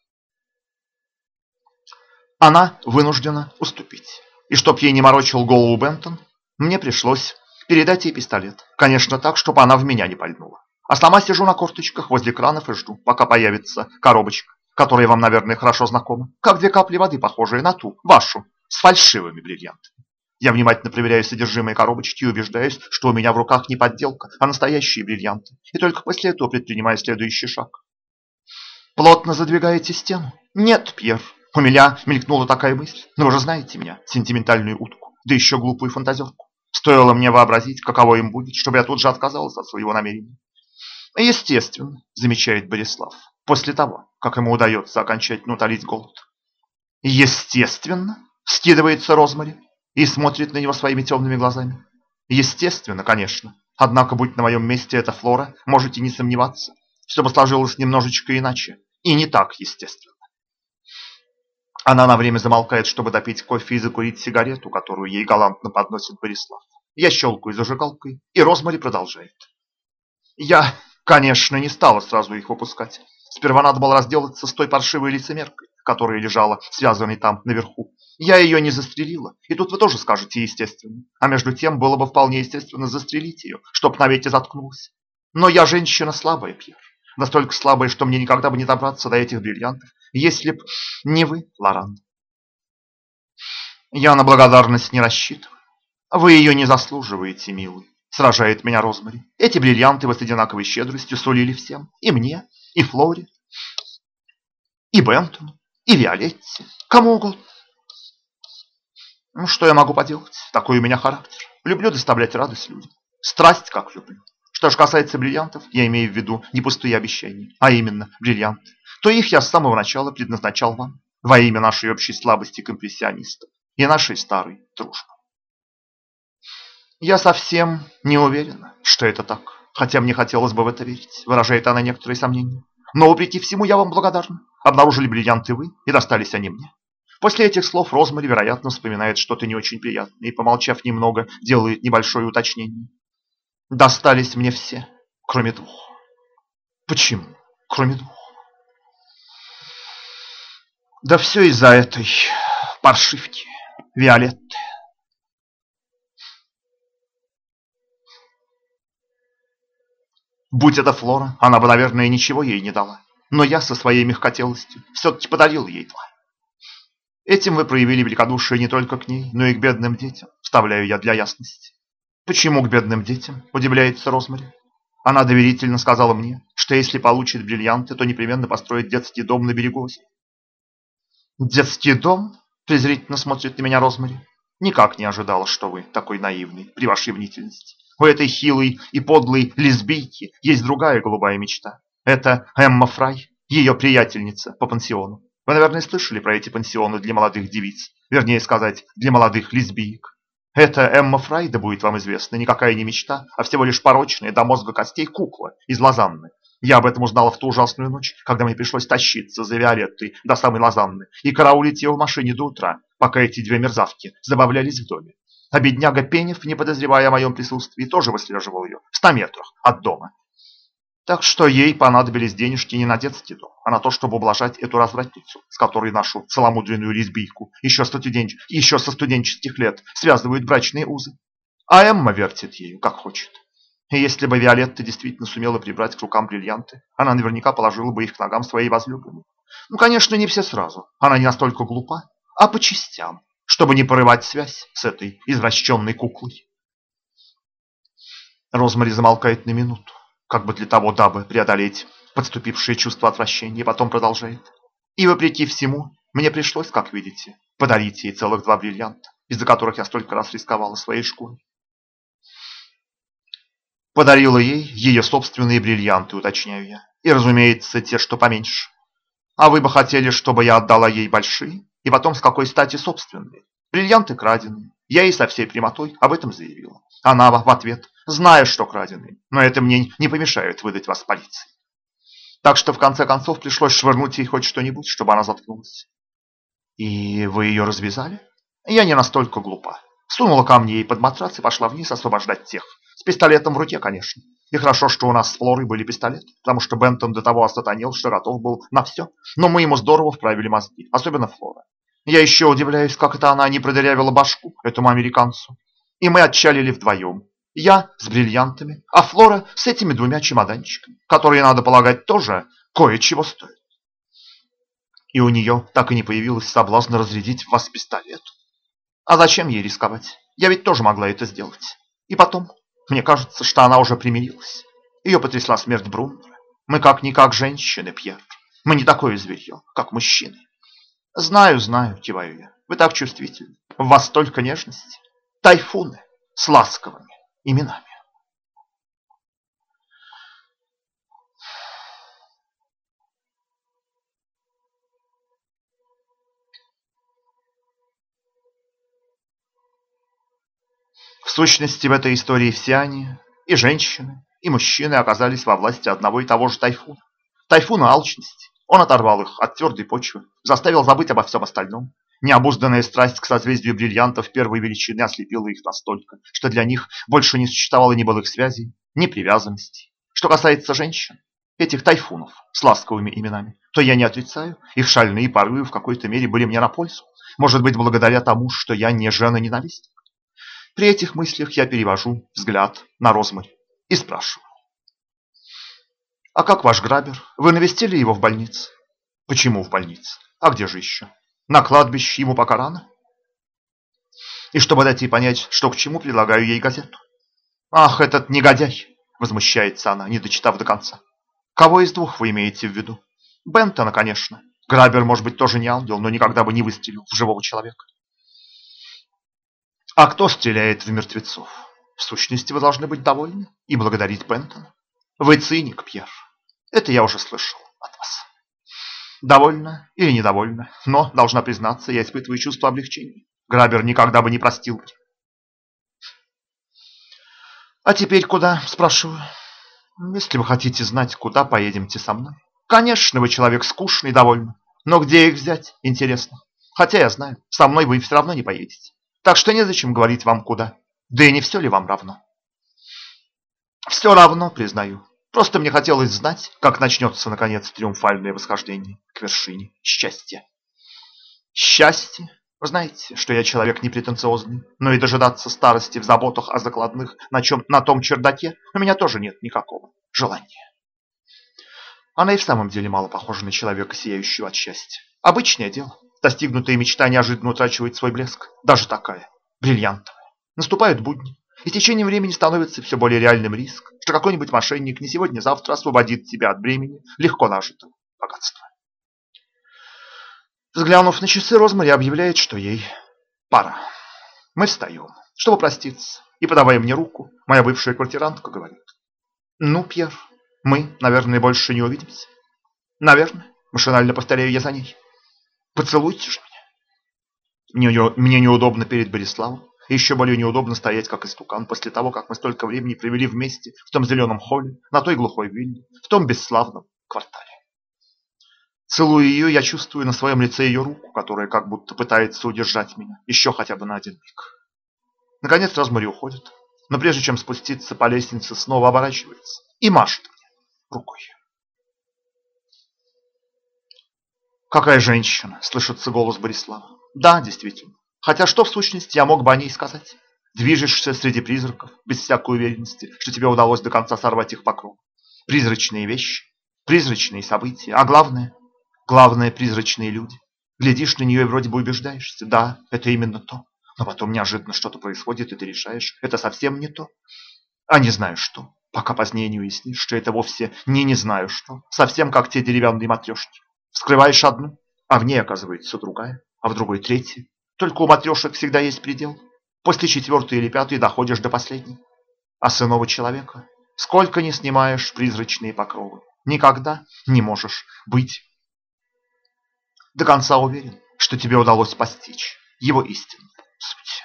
она вынуждена уступить. И чтоб ей не морочил голову Бентон, мне пришлось передать ей пистолет. Конечно, так, чтобы она в меня не пальнула. А сама сижу на корточках возле кранов и жду, пока появится коробочка, которая вам, наверное, хорошо знакома, как 2 капли воды, похожие на ту, вашу, с фальшивыми бриллиантами. Я внимательно проверяю содержимое коробочки и убеждаюсь, что у меня в руках не подделка, а настоящие бриллианты. И только после этого предпринимаю следующий шаг. Плотно задвигаете стену Нет, Пьер, у меня мелькнула такая мысль. Но вы же знаете меня, сентиментальную утку, да еще глупую фантазерку. Стоило мне вообразить, каково им будет, чтобы я тут же отказался от своего намерения. Естественно, замечает Борислав, после того, как ему удается окончательно утолить голод. Естественно, скидывается Розмари и смотрит на него своими темными глазами. Естественно, конечно. Однако, будь на моем месте эта Флора, можете не сомневаться, чтобы сложилось немножечко иначе. И не так естественно. Она на время замолкает, чтобы допить кофе и закурить сигарету, которую ей галантно подносит Борислав. Я щелкаю зажигалкой, и Розмари продолжает. Я, конечно, не стала сразу их выпускать. Сперва надо было разделаться с той паршивой лицемеркой, которая лежала связанной там наверху. Я ее не застрелила, и тут вы тоже скажете естественно. А между тем было бы вполне естественно застрелить ее, чтоб навеки заткнулась. Но я женщина слабая, Пьер. Настолько слабая, что мне никогда бы не добраться до этих бриллиантов, если б не вы, Лоран. Я на благодарность не рассчитываю. Вы ее не заслуживаете, милый. Сражает меня Розмари. Эти бриллианты вы с одинаковой щедростью сулили всем. И мне, и Флоре, и Бентону, и Виолетте. Кому угодно. Ну, что я могу поделать? Такой у меня характер. Люблю доставлять радость людям. Страсть как люблю. Что же касается бриллиантов, я имею в виду не пустые обещания, а именно бриллианты. То их я с самого начала предназначал вам. Во имя нашей общей слабости к импрессионистам и нашей старой дружбы. Я совсем не уверена, что это так. Хотя мне хотелось бы в это верить, выражает она некоторые сомнения. Но вопреки всему я вам благодарна. Обнаружили бриллианты вы, и достались они мне. После этих слов Розмари, вероятно, вспоминает что-то не очень приятное и, помолчав немного, делает небольшое уточнение. Достались мне все, кроме двух. Почему? Кроме двух. Да все из-за этой паршивки, Виолетты. Будь это Флора, она бы, наверное, ничего ей не дала. Но я со своей мягкотелостью все-таки подарил ей два. Этим вы проявили великодушие не только к ней, но и к бедным детям, вставляю я для ясности. Почему к бедным детям? Удивляется Розмари. Она доверительно сказала мне, что если получит бриллианты, то непременно построит детский дом на берегу озера. Детский дом? Презрительно смотрит на меня Розмари. Никак не ожидала, что вы такой наивный при вашей мнительности. У этой хилой и подлой лесбийки есть другая голубая мечта. Это Эмма Фрай, ее приятельница по пансиону. Вы, наверное, слышали про эти пансионы для молодых девиц, вернее сказать, для молодых лесбиек. Это Эмма Фрай, да будет вам известно, никакая не мечта, а всего лишь порочная до мозга костей кукла из Лозанны. Я об этом узнала в ту ужасную ночь, когда мне пришлось тащиться за Виолеттой до самой Лозанны и караулить ее в машине до утра, пока эти две мерзавки забавлялись в доме. А бедняга Пенев, не подозревая о моем присутствии, тоже выслеживал ее в 100 метрах от дома. Так что ей понадобились денежки не на детский дом, а на то, чтобы ублажать эту развратницу, с которой нашу целомудренную лесбийку еще со студенческих лет связывают брачные узы. А Эмма вертит ею, как хочет. И если бы Виолетта действительно сумела прибрать к рукам бриллианты, она наверняка положила бы их к ногам своей возлюбленной. Ну, конечно, не все сразу. Она не настолько глупа, а по частям, чтобы не порывать связь с этой извращенной куклой. Розмари замолкает на минуту, как бы для того, дабы преодолеть подступившее чувство отвращения, потом продолжает. И вопреки всему, мне пришлось, как видите, подарить ей целых 2 бриллианта, из-за которых я столько раз рисковала своей шкурой. Подарила ей ее собственные бриллианты, уточняю я. И, разумеется, те, что поменьше. А вы бы хотели, чтобы я отдала ей большие? И потом с какой стати собственные? Бриллианты краденые. Я ей со всей прямотой об этом заявила. Она в ответ: знаю, что краденые, но это мне не помешает выдать вас полиции. Так что в конце концов пришлось швырнуть ей хоть что-нибудь, чтобы она заткнулась. И вы ее развязали? Я не настолько глупа. Сунула камни ей под матрас и пошла вниз освобождать тех. С пистолетом в руке, конечно. И хорошо, что у нас с Флорой были пистолеты, потому что Бентон до того остатонел, что готов был на все. Но мы ему здорово вправили мозги, особенно Флора. Я еще удивляюсь, как это она не продырявила башку этому американцу. И мы отчалили вдвоем. Я с бриллиантами, а Флора с этими 2 чемоданчиками, которые, надо полагать, тоже кое-чего стоят. И у нее так и не появилось соблазна разрядить в вас пистолет. А зачем ей рисковать? Я ведь тоже могла это сделать. И потом, мне кажется, что она уже примирилась. Ее потрясла смерть Бруннера. Мы как-никак женщины, Пьер. Мы не такое зверье, как мужчины. Знаю, знаю, киваю я. Вы так чувствительны. В вас столько нежности. Тайфуны с ласковыми именами. В сущности, в этой истории все они, и женщины, и мужчины, оказались во власти одного и того же тайфуна. Тайфуна алчности. Он оторвал их от твердой почвы, заставил забыть обо всем остальном. Необузданная страсть к созвездию бриллиантов первой величины ослепила их настолько, что для них больше не существовало ни былых связей, ни привязанностей. Что касается женщин, этих тайфунов с ласковыми именами, то я не отрицаю, их шальные порывы в какой-то мере были мне на пользу. Может быть, благодаря тому, что я не жена-ненавистник. При этих мыслях я перевожу взгляд на Розмари и спрашиваю. «А как ваш грабер? Вы навестили его в больнице?» «Почему в больнице? А где же еще? На кладбище ему пока рано?» И чтобы дать ей понять, что к чему, предлагаю ей газету. «Ах, этот негодяй!» – возмущается она, не дочитав до конца. «Кого из двух вы имеете в виду?» «Бентона, конечно. Грабер, может быть, тоже не ангел, но никогда бы не выстрелил в живого человека». «А кто стреляет в мертвецов? В сущности, вы должны быть довольны и благодарить Бентона. Вы циник, Пьер. Это я уже слышал от вас». «Довольна или недовольна, но, должна признаться, я испытываю чувство облегчения. Грабер никогда бы не простил мне». «А теперь куда?» – спрашиваю. «Если вы хотите знать, куда, поедемте со мной». «Конечно, вы человек скучный, довольно. Но где их взять, интересно? Хотя я знаю, со мной вы все равно не поедете. Так что незачем говорить вам куда. Да и не все ли вам равно?» «Все равно, признаю. Просто мне хотелось знать, как начнется, наконец, триумфальное восхождение к вершине счастья». «Счастье? Вы знаете, что я человек непретенциозный, но и дожидаться старости в заботах о закладных на том чердаке у меня тоже нет никакого желания». Она и в самом деле мало похожа на человека, сияющего от счастья. Обычное дело. Достигнутая мечта неожиданно утрачивает свой блеск. Даже такая, бриллиантовая. Наступают будни, и с течением времени становится все более реальным риск, что какой-нибудь мошенник не сегодня-завтра освободит тебя от бремени легко нажитого богатства. Взглянув на часы, Розмари объявляет, что ей пора. Мы встаем, чтобы проститься, и, подавая мне руку, моя бывшая квартирантка говорит: «Ну, Пьер, мы, наверное, больше не увидимся». «Наверное», машинально повторяю я за ней. «Поцелуйте же меня». Мне неудобно перед Бориславом, и еще более неудобно стоять как истукан после того, как мы столько времени провели вместе в том зеленом холле, на той глухой вилле, в том бесславном квартале. Целуя ее, я чувствую на своем лице ее руку, которая как будто пытается удержать меня еще хотя бы на один миг. Наконец Розмари уходит, но прежде чем спуститься по лестнице, снова оборачивается и машет мне рукой. «Какая женщина!» – слышится голос Борислава. «Да, действительно. Хотя что в сущности я мог бы о ней сказать? Движешься среди призраков, без всякой уверенности, что тебе удалось до конца сорвать их покров. Призрачные вещи, призрачные события, а главное, призрачные люди. Глядишь на нее и вроде бы убеждаешься. Да, это именно то. Но потом неожиданно что-то происходит, и ты решаешь, это совсем не то. А не знаю что. Пока позднее не уяснишь, что это вовсе не знаю что. Совсем как те деревянные матрешки. Вскрываешь одну, а в ней оказывается другая, а в другой третья. Только у матрешек всегда есть предел. После четвертой или пятой доходишь до последней. А с иного человека, сколько ни снимаешь призрачные покровы, никогда не можешь быть до конца уверен, что тебе удалось постичь его истинную суть.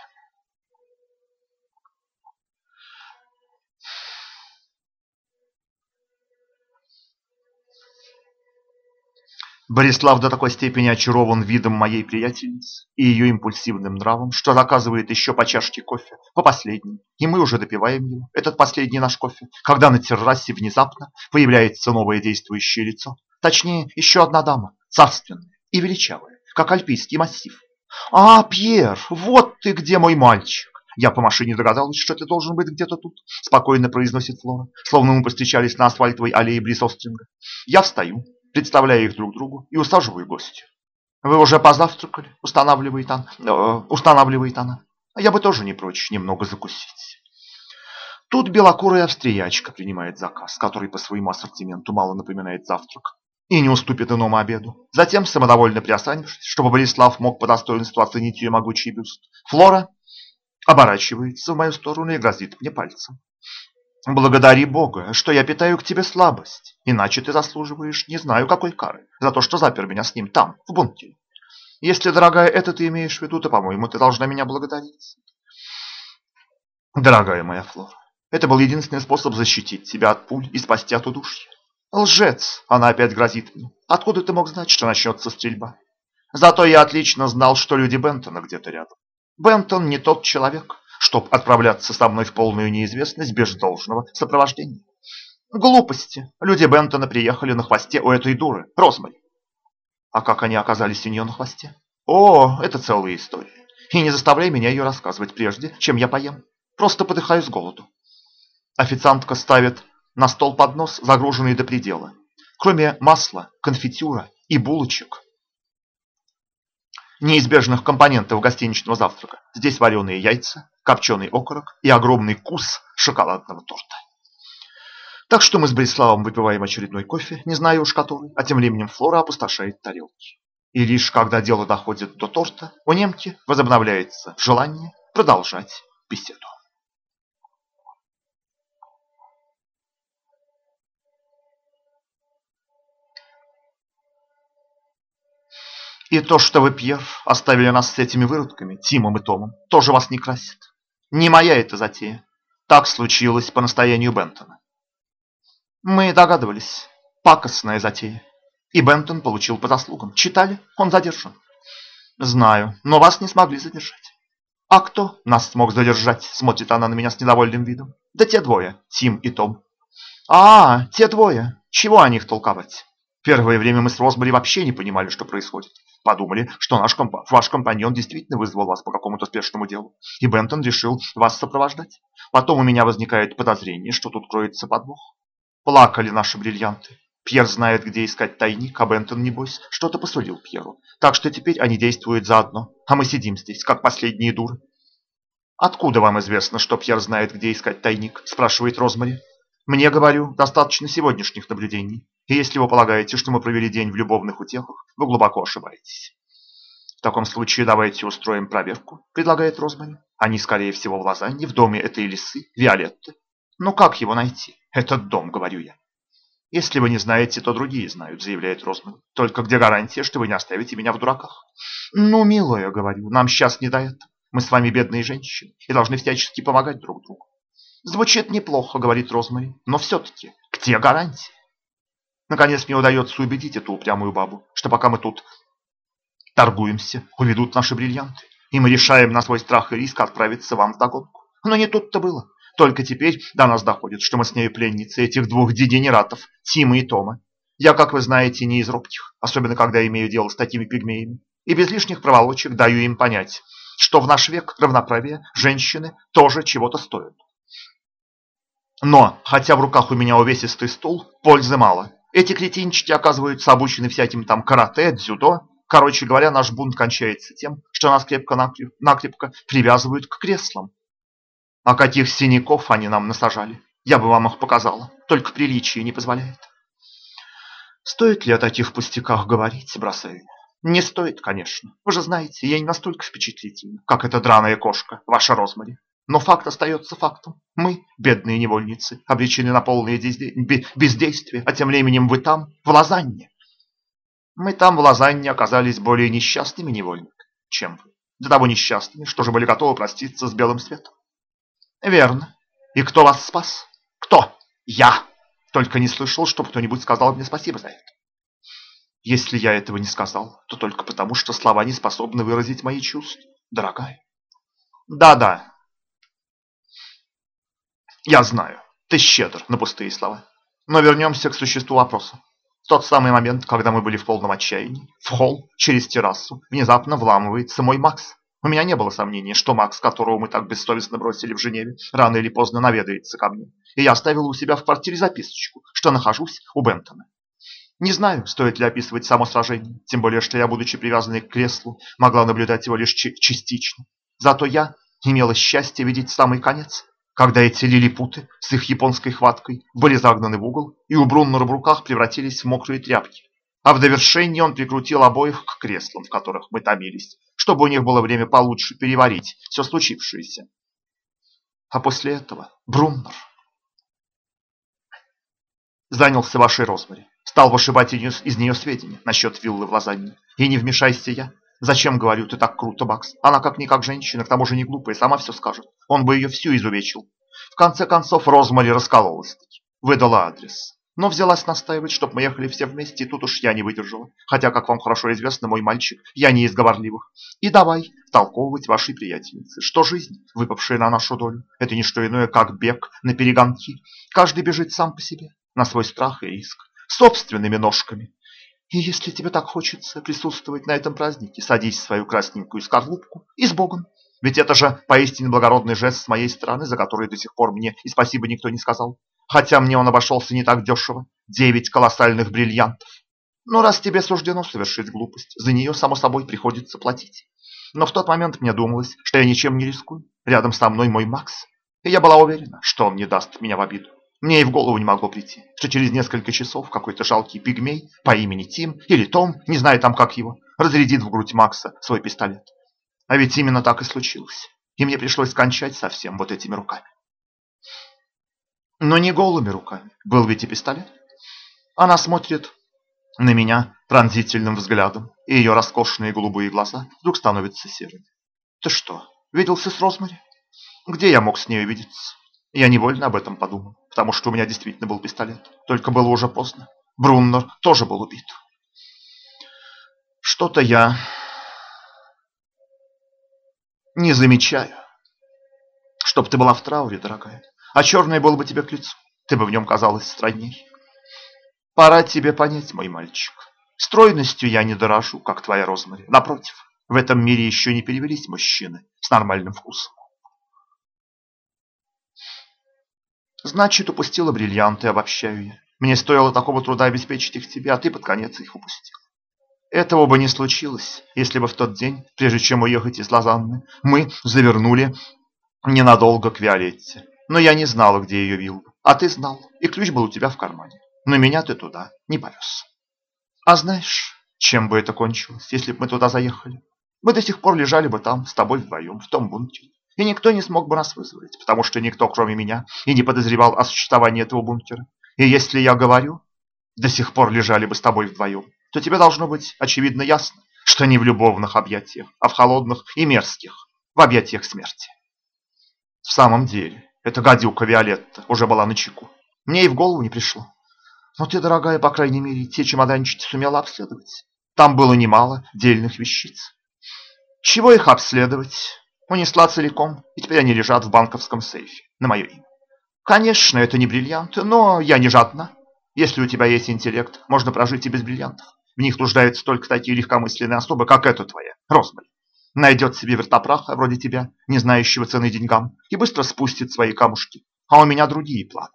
Борислав до такой степени очарован видом моей приятельницы и ее импульсивным нравом, что заказывает еще по чашке кофе, по последней, и мы уже допиваем его, этот последний наш кофе, когда на террасе внезапно появляется новое действующее лицо, точнее, еще одна дама, царственная и величавая, как альпийский массив. «А, Пьер, вот ты где, мой мальчик!» «Я по машине догадалась, что ты должен быть где-то тут», – спокойно произносит Флора, словно мы повстречались на асфальтовой аллее близ Остринга. Я встаю, представляю их друг другу и усаживаю гостью. «Вы уже позавтракали?» – устанавливает она. «А я бы тоже не прочь немного закусить». Тут белокурая австриячка принимает заказ, который по своему ассортименту мало напоминает завтрак. и не уступит иному обеду. Затем, самодовольно приосанившись, чтобы Болеслав мог по достоинству оценить ее могучий бюст, Флора оборачивается в мою сторону и грозит мне пальцем. «Благодари Бога, что я питаю к тебе слабость, иначе ты заслуживаешь не знаю какой кары за то, что запер меня с ним там, в бункере. Если, дорогая, это ты имеешь в виду, то, по-моему, ты должна меня благодарить». «Дорогая моя Флора, это был единственный способ защитить тебя от пуль и спасти от удушья». «Лжец!» — она опять грозит мне. «Откуда ты мог знать, что начнется стрельба?» «Зато я отлично знал, что люди Бентона где-то рядом. Бентон не тот человек, чтоб отправляться со мной в полную неизвестность без должного сопровождения. Глупости. Люди Бентона приехали на хвосте у этой дуры, Розмари. А как они оказались у нее на хвосте? О, это целая история. И не заставляй меня ее рассказывать прежде, чем я поем. Просто подыхаю с голоду». Официантка ставит на стол поднос, загруженный до предела. Кроме масла, конфитюра и булочек, неизбежных компонентов гостиничного завтрака, здесь вареные яйца, копченый окорок и огромный кус шоколадного торта. Так что мы с Бориславом выпиваем очередной кофе, не знаю уж который, а тем временем Флора опустошает тарелки. И лишь когда дело доходит до торта, у немки возобновляется желание продолжать беседу. И то, что вы, Пьер, оставили нас с этими выродками, Тимом и Томом, тоже вас не красит. Не моя эта затея. Так случилось по настоянию Бентона. Мы догадывались. Пакостная затея. И Бентон получил по заслугам. Читали? Он задержан. Знаю, но вас не смогли задержать. А кто нас смог задержать? Смотрит она на меня с недовольным видом. Да те двое, Тим и Том. А, те двое. Чего о них толковать? Первое время мы с Розмари вообще не понимали, что происходит. Подумали, что ваш компаньон действительно вызвал вас по какому-то спешному делу, и Бентон решил вас сопровождать. Потом у меня возникает подозрение, что тут кроется подвох. Плакали наши бриллианты. Пьер знает, где искать тайник, а Бентон, небось, что-то посулил Пьеру. Так что теперь они действуют заодно, а мы сидим здесь, как последние дуры. «Откуда вам известно, что Пьер знает, где искать тайник?» – спрашивает Розмари. «Мне, говорю, достаточно сегодняшних наблюдений. И если вы полагаете, что мы провели день в любовных утехах, вы глубоко ошибаетесь». «В таком случае давайте устроим проверку», – предлагает Розмари. «Они, скорее всего, в Лозанне, в доме этой лисы, Виолетты. Но как его найти? Этот дом, говорю я». «Если вы не знаете, то другие знают», – заявляет Розмари. «Только где гарантия, что вы не оставите меня в дураках?» «Ну, милая, говорю, нам сейчас не до этого. Мы с вами бедные женщины и должны всячески помогать друг другу». «Звучит неплохо», — говорит Розмари, — «но все-таки где гарантия?» Наконец мне удается убедить эту упрямую бабу, что пока мы тут торгуемся, уведут наши бриллианты, и мы решаем на свой страх и риск отправиться вам вдогонку. Но не тут-то было. Только теперь до нас доходит, что мы с нею пленницы этих двух дегенератов, Тима и Тома. Я, как вы знаете, не из робких, особенно когда имею дело с такими пигмеями, и без лишних проволочек даю им понять, что в наш век равноправия женщины тоже чего-то стоят. Но, хотя в руках у меня увесистый стул, пользы мало. Эти кретинчики оказываются обучены всяким там карате, дзюдо. Короче говоря, наш бунт кончается тем, что нас крепко-накрепко привязывают к креслам. А каких синяков они нам насажали, я бы вам их показала, только приличие не позволяет. Стоит ли о таких пустяках говорить, бросаю? Не стоит, конечно. Вы же знаете, я не настолько впечатлительна, как эта драная кошка, ваша Розмари. Но факт остается фактом. Мы, бедные невольницы, обречены на полное бездействие, а тем временем вы там, в Лозанне. Мы там, в Лозанне, оказались более несчастными невольниками, чем вы. До того несчастными, что же были готовы проститься с белым светом. Верно. И кто вас спас? Кто? Я. Только не слышал, чтобы кто-нибудь сказал мне спасибо за это. Если я этого не сказал, то только потому, что слова не способны выразить мои чувства, дорогая. Да-да. Я знаю, ты щедр на пустые слова. Но вернемся к существу вопроса. В тот самый момент, когда мы были в полном отчаянии, в холл через террасу внезапно вламывается мой Макс. У меня не было сомнений, что Макс, которого мы так бессовестно бросили в Женеве, рано или поздно наведается ко мне. И я оставил у себя в квартире записочку, что нахожусь у Бентона. Не знаю, стоит ли описывать само сражение, тем более, что я, будучи привязанной к креслу, могла наблюдать его лишь частично. Зато я имела счастье видеть самый конец, когда эти лилипуты с их японской хваткой были загнаны в угол и у Бруннера в руках превратились в мокрые тряпки. А в довершении он прикрутил обоих к креслам, в которых мы томились, чтобы у них было время получше переварить все случившееся. А после этого Бруннер занялся вашей Розмари. Стал вышибать из нее сведения насчет виллы в Лозанне. И не вмешайся я. Зачем, говорю, ты так круто, Бакс? Она как-никак женщина, к тому же не глупая, сама все скажет. Он бы ее всю изувечил. В конце концов, Розмари раскололась, выдала адрес. Но взялась настаивать, чтобы мы ехали все вместе, и тут уж я не выдержала. Хотя, как вам хорошо известно, мой мальчик, я не из говорливых. И давай втолковывать вашей приятельнице, что жизнь, выпавшая на нашу долю, это не что иное, как бег на перегонки. Каждый бежит сам по себе, на свой страх и риск, собственными ножками. И если тебе так хочется присутствовать на этом празднике, садись в свою красненькую скорлупку и с Богом. Ведь это же поистине благородный жест с моей стороны, за который до сих пор мне и спасибо никто не сказал. Хотя мне он обошелся не так дешево. 9 колоссальных бриллиантов. Но раз тебе суждено совершить глупость, за нее, само собой, приходится платить. Но в тот момент мне думалось, что я ничем не рискую. Рядом со мной мой Макс. И я была уверена, что он не даст меня в обиду. Мне и в голову не могло прийти, что через несколько часов какой-то жалкий пигмей по имени Тим или Том, не знаю там как его, разрядит в грудь Макса свой пистолет. А ведь именно так и случилось. И мне пришлось кончать совсем вот этими руками. Но не голыми руками. Был ведь и пистолет. Она смотрит на меня пронзительным взглядом, и ее роскошные голубые глаза вдруг становятся серыми. Ты что, виделся с Розмари? Где я мог с ней увидеться? Я невольно об этом подумал, потому что у меня действительно был пистолет. Только было уже поздно. Бруннер тоже был убит. Что-то я не замечаю, чтоб ты была в трауре, дорогая. А черное было бы тебе к лицу. Ты бы в нем казалась стройней. Пора тебе понять, мой мальчик. Стройностью я не дорожу, как твоя Розмари. Напротив, в этом мире еще не перевелись мужчины с нормальным вкусом. Значит, упустила бриллианты, обобщаю я. Мне стоило такого труда обеспечить их тебе, а ты под конец их упустил. Этого бы не случилось, если бы в тот день, прежде чем уехать из Лозанны, мы завернули ненадолго к Виолетте. Но я не знала, где ее вилла. А ты знал, и ключ был у тебя в кармане. Но меня ты туда не повез. А знаешь, чем бы это кончилось, если бы мы туда заехали? Мы до сих пор лежали бы там, с тобой вдвоем, в том бункере. И никто не смог бы нас вызволить, потому что никто, кроме меня, и не подозревал о существовании этого бункера. И если я говорю, до сих пор лежали бы с тобой вдвоем, то тебе должно быть очевидно ясно, что не в любовных объятиях, а в холодных и мерзких, в объятиях смерти. В самом деле, эта гадюка Виолетта уже была начеку. Мне и в голову не пришло. Но ты, дорогая, по крайней мере, те чемоданчики сумела обследовать. Там было немало дельных вещиц. Чего их обследовать? Унесла целиком, и теперь они лежат в банковском сейфе на мое имя. Конечно, это не бриллианты, но я не жадна. Если у тебя есть интеллект, можно прожить и без бриллиантов. В них нуждаются только такие легкомысленные особы, как эта твоя, Розмари. Найдет себе вертопраха, вроде тебя, не знающего цены деньгам, и быстро спустит свои камушки. А у меня другие планы.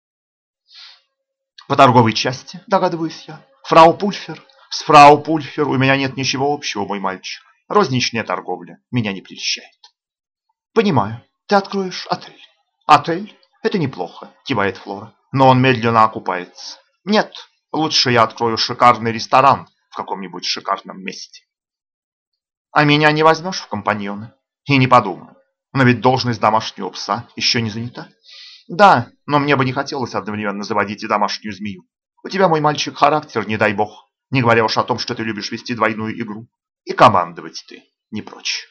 По торговой части, догадываюсь я. Фрау Пульфер. С фрау Пульфер у меня нет ничего общего, мой мальчик. Розничная торговля меня не прельщает. Понимаю, ты откроешь отель. Отель? Это неплохо, кивает Флора. Но он медленно окупается. Нет, лучше я открою шикарный ресторан в каком-нибудь шикарном месте. А меня не возьмешь в компаньоны? И не подумаю. Но ведь должность домашнего пса еще не занята. Да, но мне бы не хотелось одновременно заводить и домашнюю змею. У тебя, мой мальчик, характер, не дай бог. Не говоря уж о том, что ты любишь вести двойную игру. И командовать ты не прочь.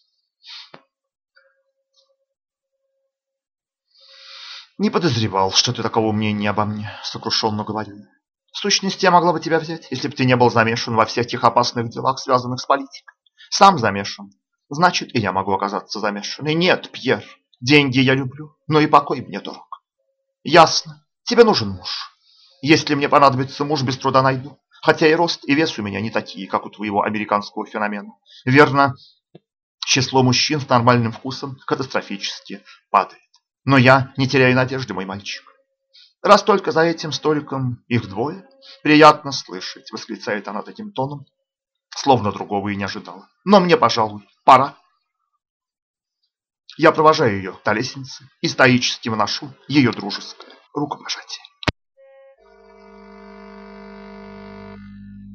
Не подозревал, что ты такого мнения обо мне, сокрушенно говорю. В сущности, я могла бы тебя взять, если бы ты не был замешан во всех тех опасных делах, связанных с политикой. Сам замешан. Значит, и я могу оказаться замешан. И нет, Пьер, деньги я люблю, но и покой мне дорог. Ясно. Тебе нужен муж. Если мне понадобится муж, без труда найду. Хотя и рост, и вес у меня не такие, как у твоего американского феномена. Верно, число мужчин с нормальным вкусом катастрофически падает. Но я не теряю надежды, мой мальчик. Раз только за этим столиком их двое, приятно слышать, восклицает она таким тоном, словно другого и не ожидала. Но мне, пожалуй, пора. Я провожаю ее до лестницы и стоически вношу ее дружеское рукопожатие.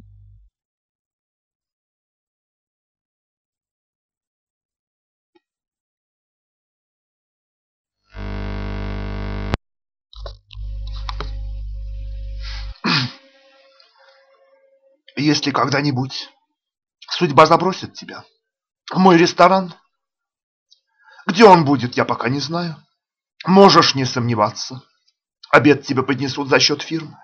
Если когда-нибудь судьба забросит тебя в мой ресторан, где он будет, я пока не знаю. Можешь не сомневаться. Обед тебе поднесут за счет фирмы.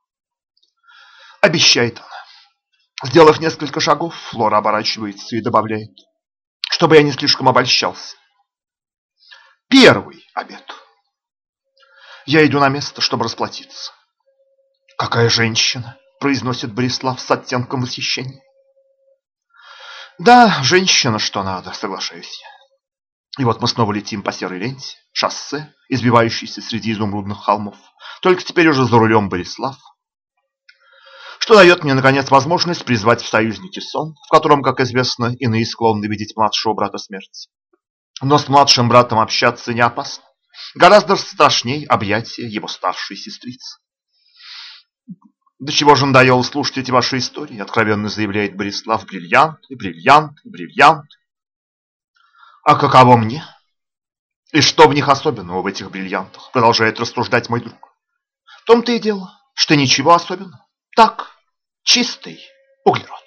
Обещает она. Сделав несколько шагов, Флора оборачивается и добавляет, чтобы я не слишком обольщался. Первый обед. Я иду на место, чтобы расплатиться. Какая женщина, произносит Борислав с оттенком восхищения. Да, женщина, что надо, соглашаюсь я. И вот мы снова летим по серой ленте, шоссе, избивающееся среди изумрудных холмов. Только теперь уже за рулем Борислав, что дает мне, наконец, возможность призвать в союзники сон, в котором, как известно, иные склонны видеть младшего брата смерти. Но с младшим братом общаться не опасно. Гораздо страшней объятия его старшей сестрицы. «До чего же надоело слушать эти ваши истории?» — откровенно заявляет Борислав. «Бриллианты, бриллианты, бриллианты. А каково мне? И что в них особенного, в этих бриллиантах?» — продолжает рассуждать мой друг. «В том-то и дело, что ничего особенного. Так, чистый углерод».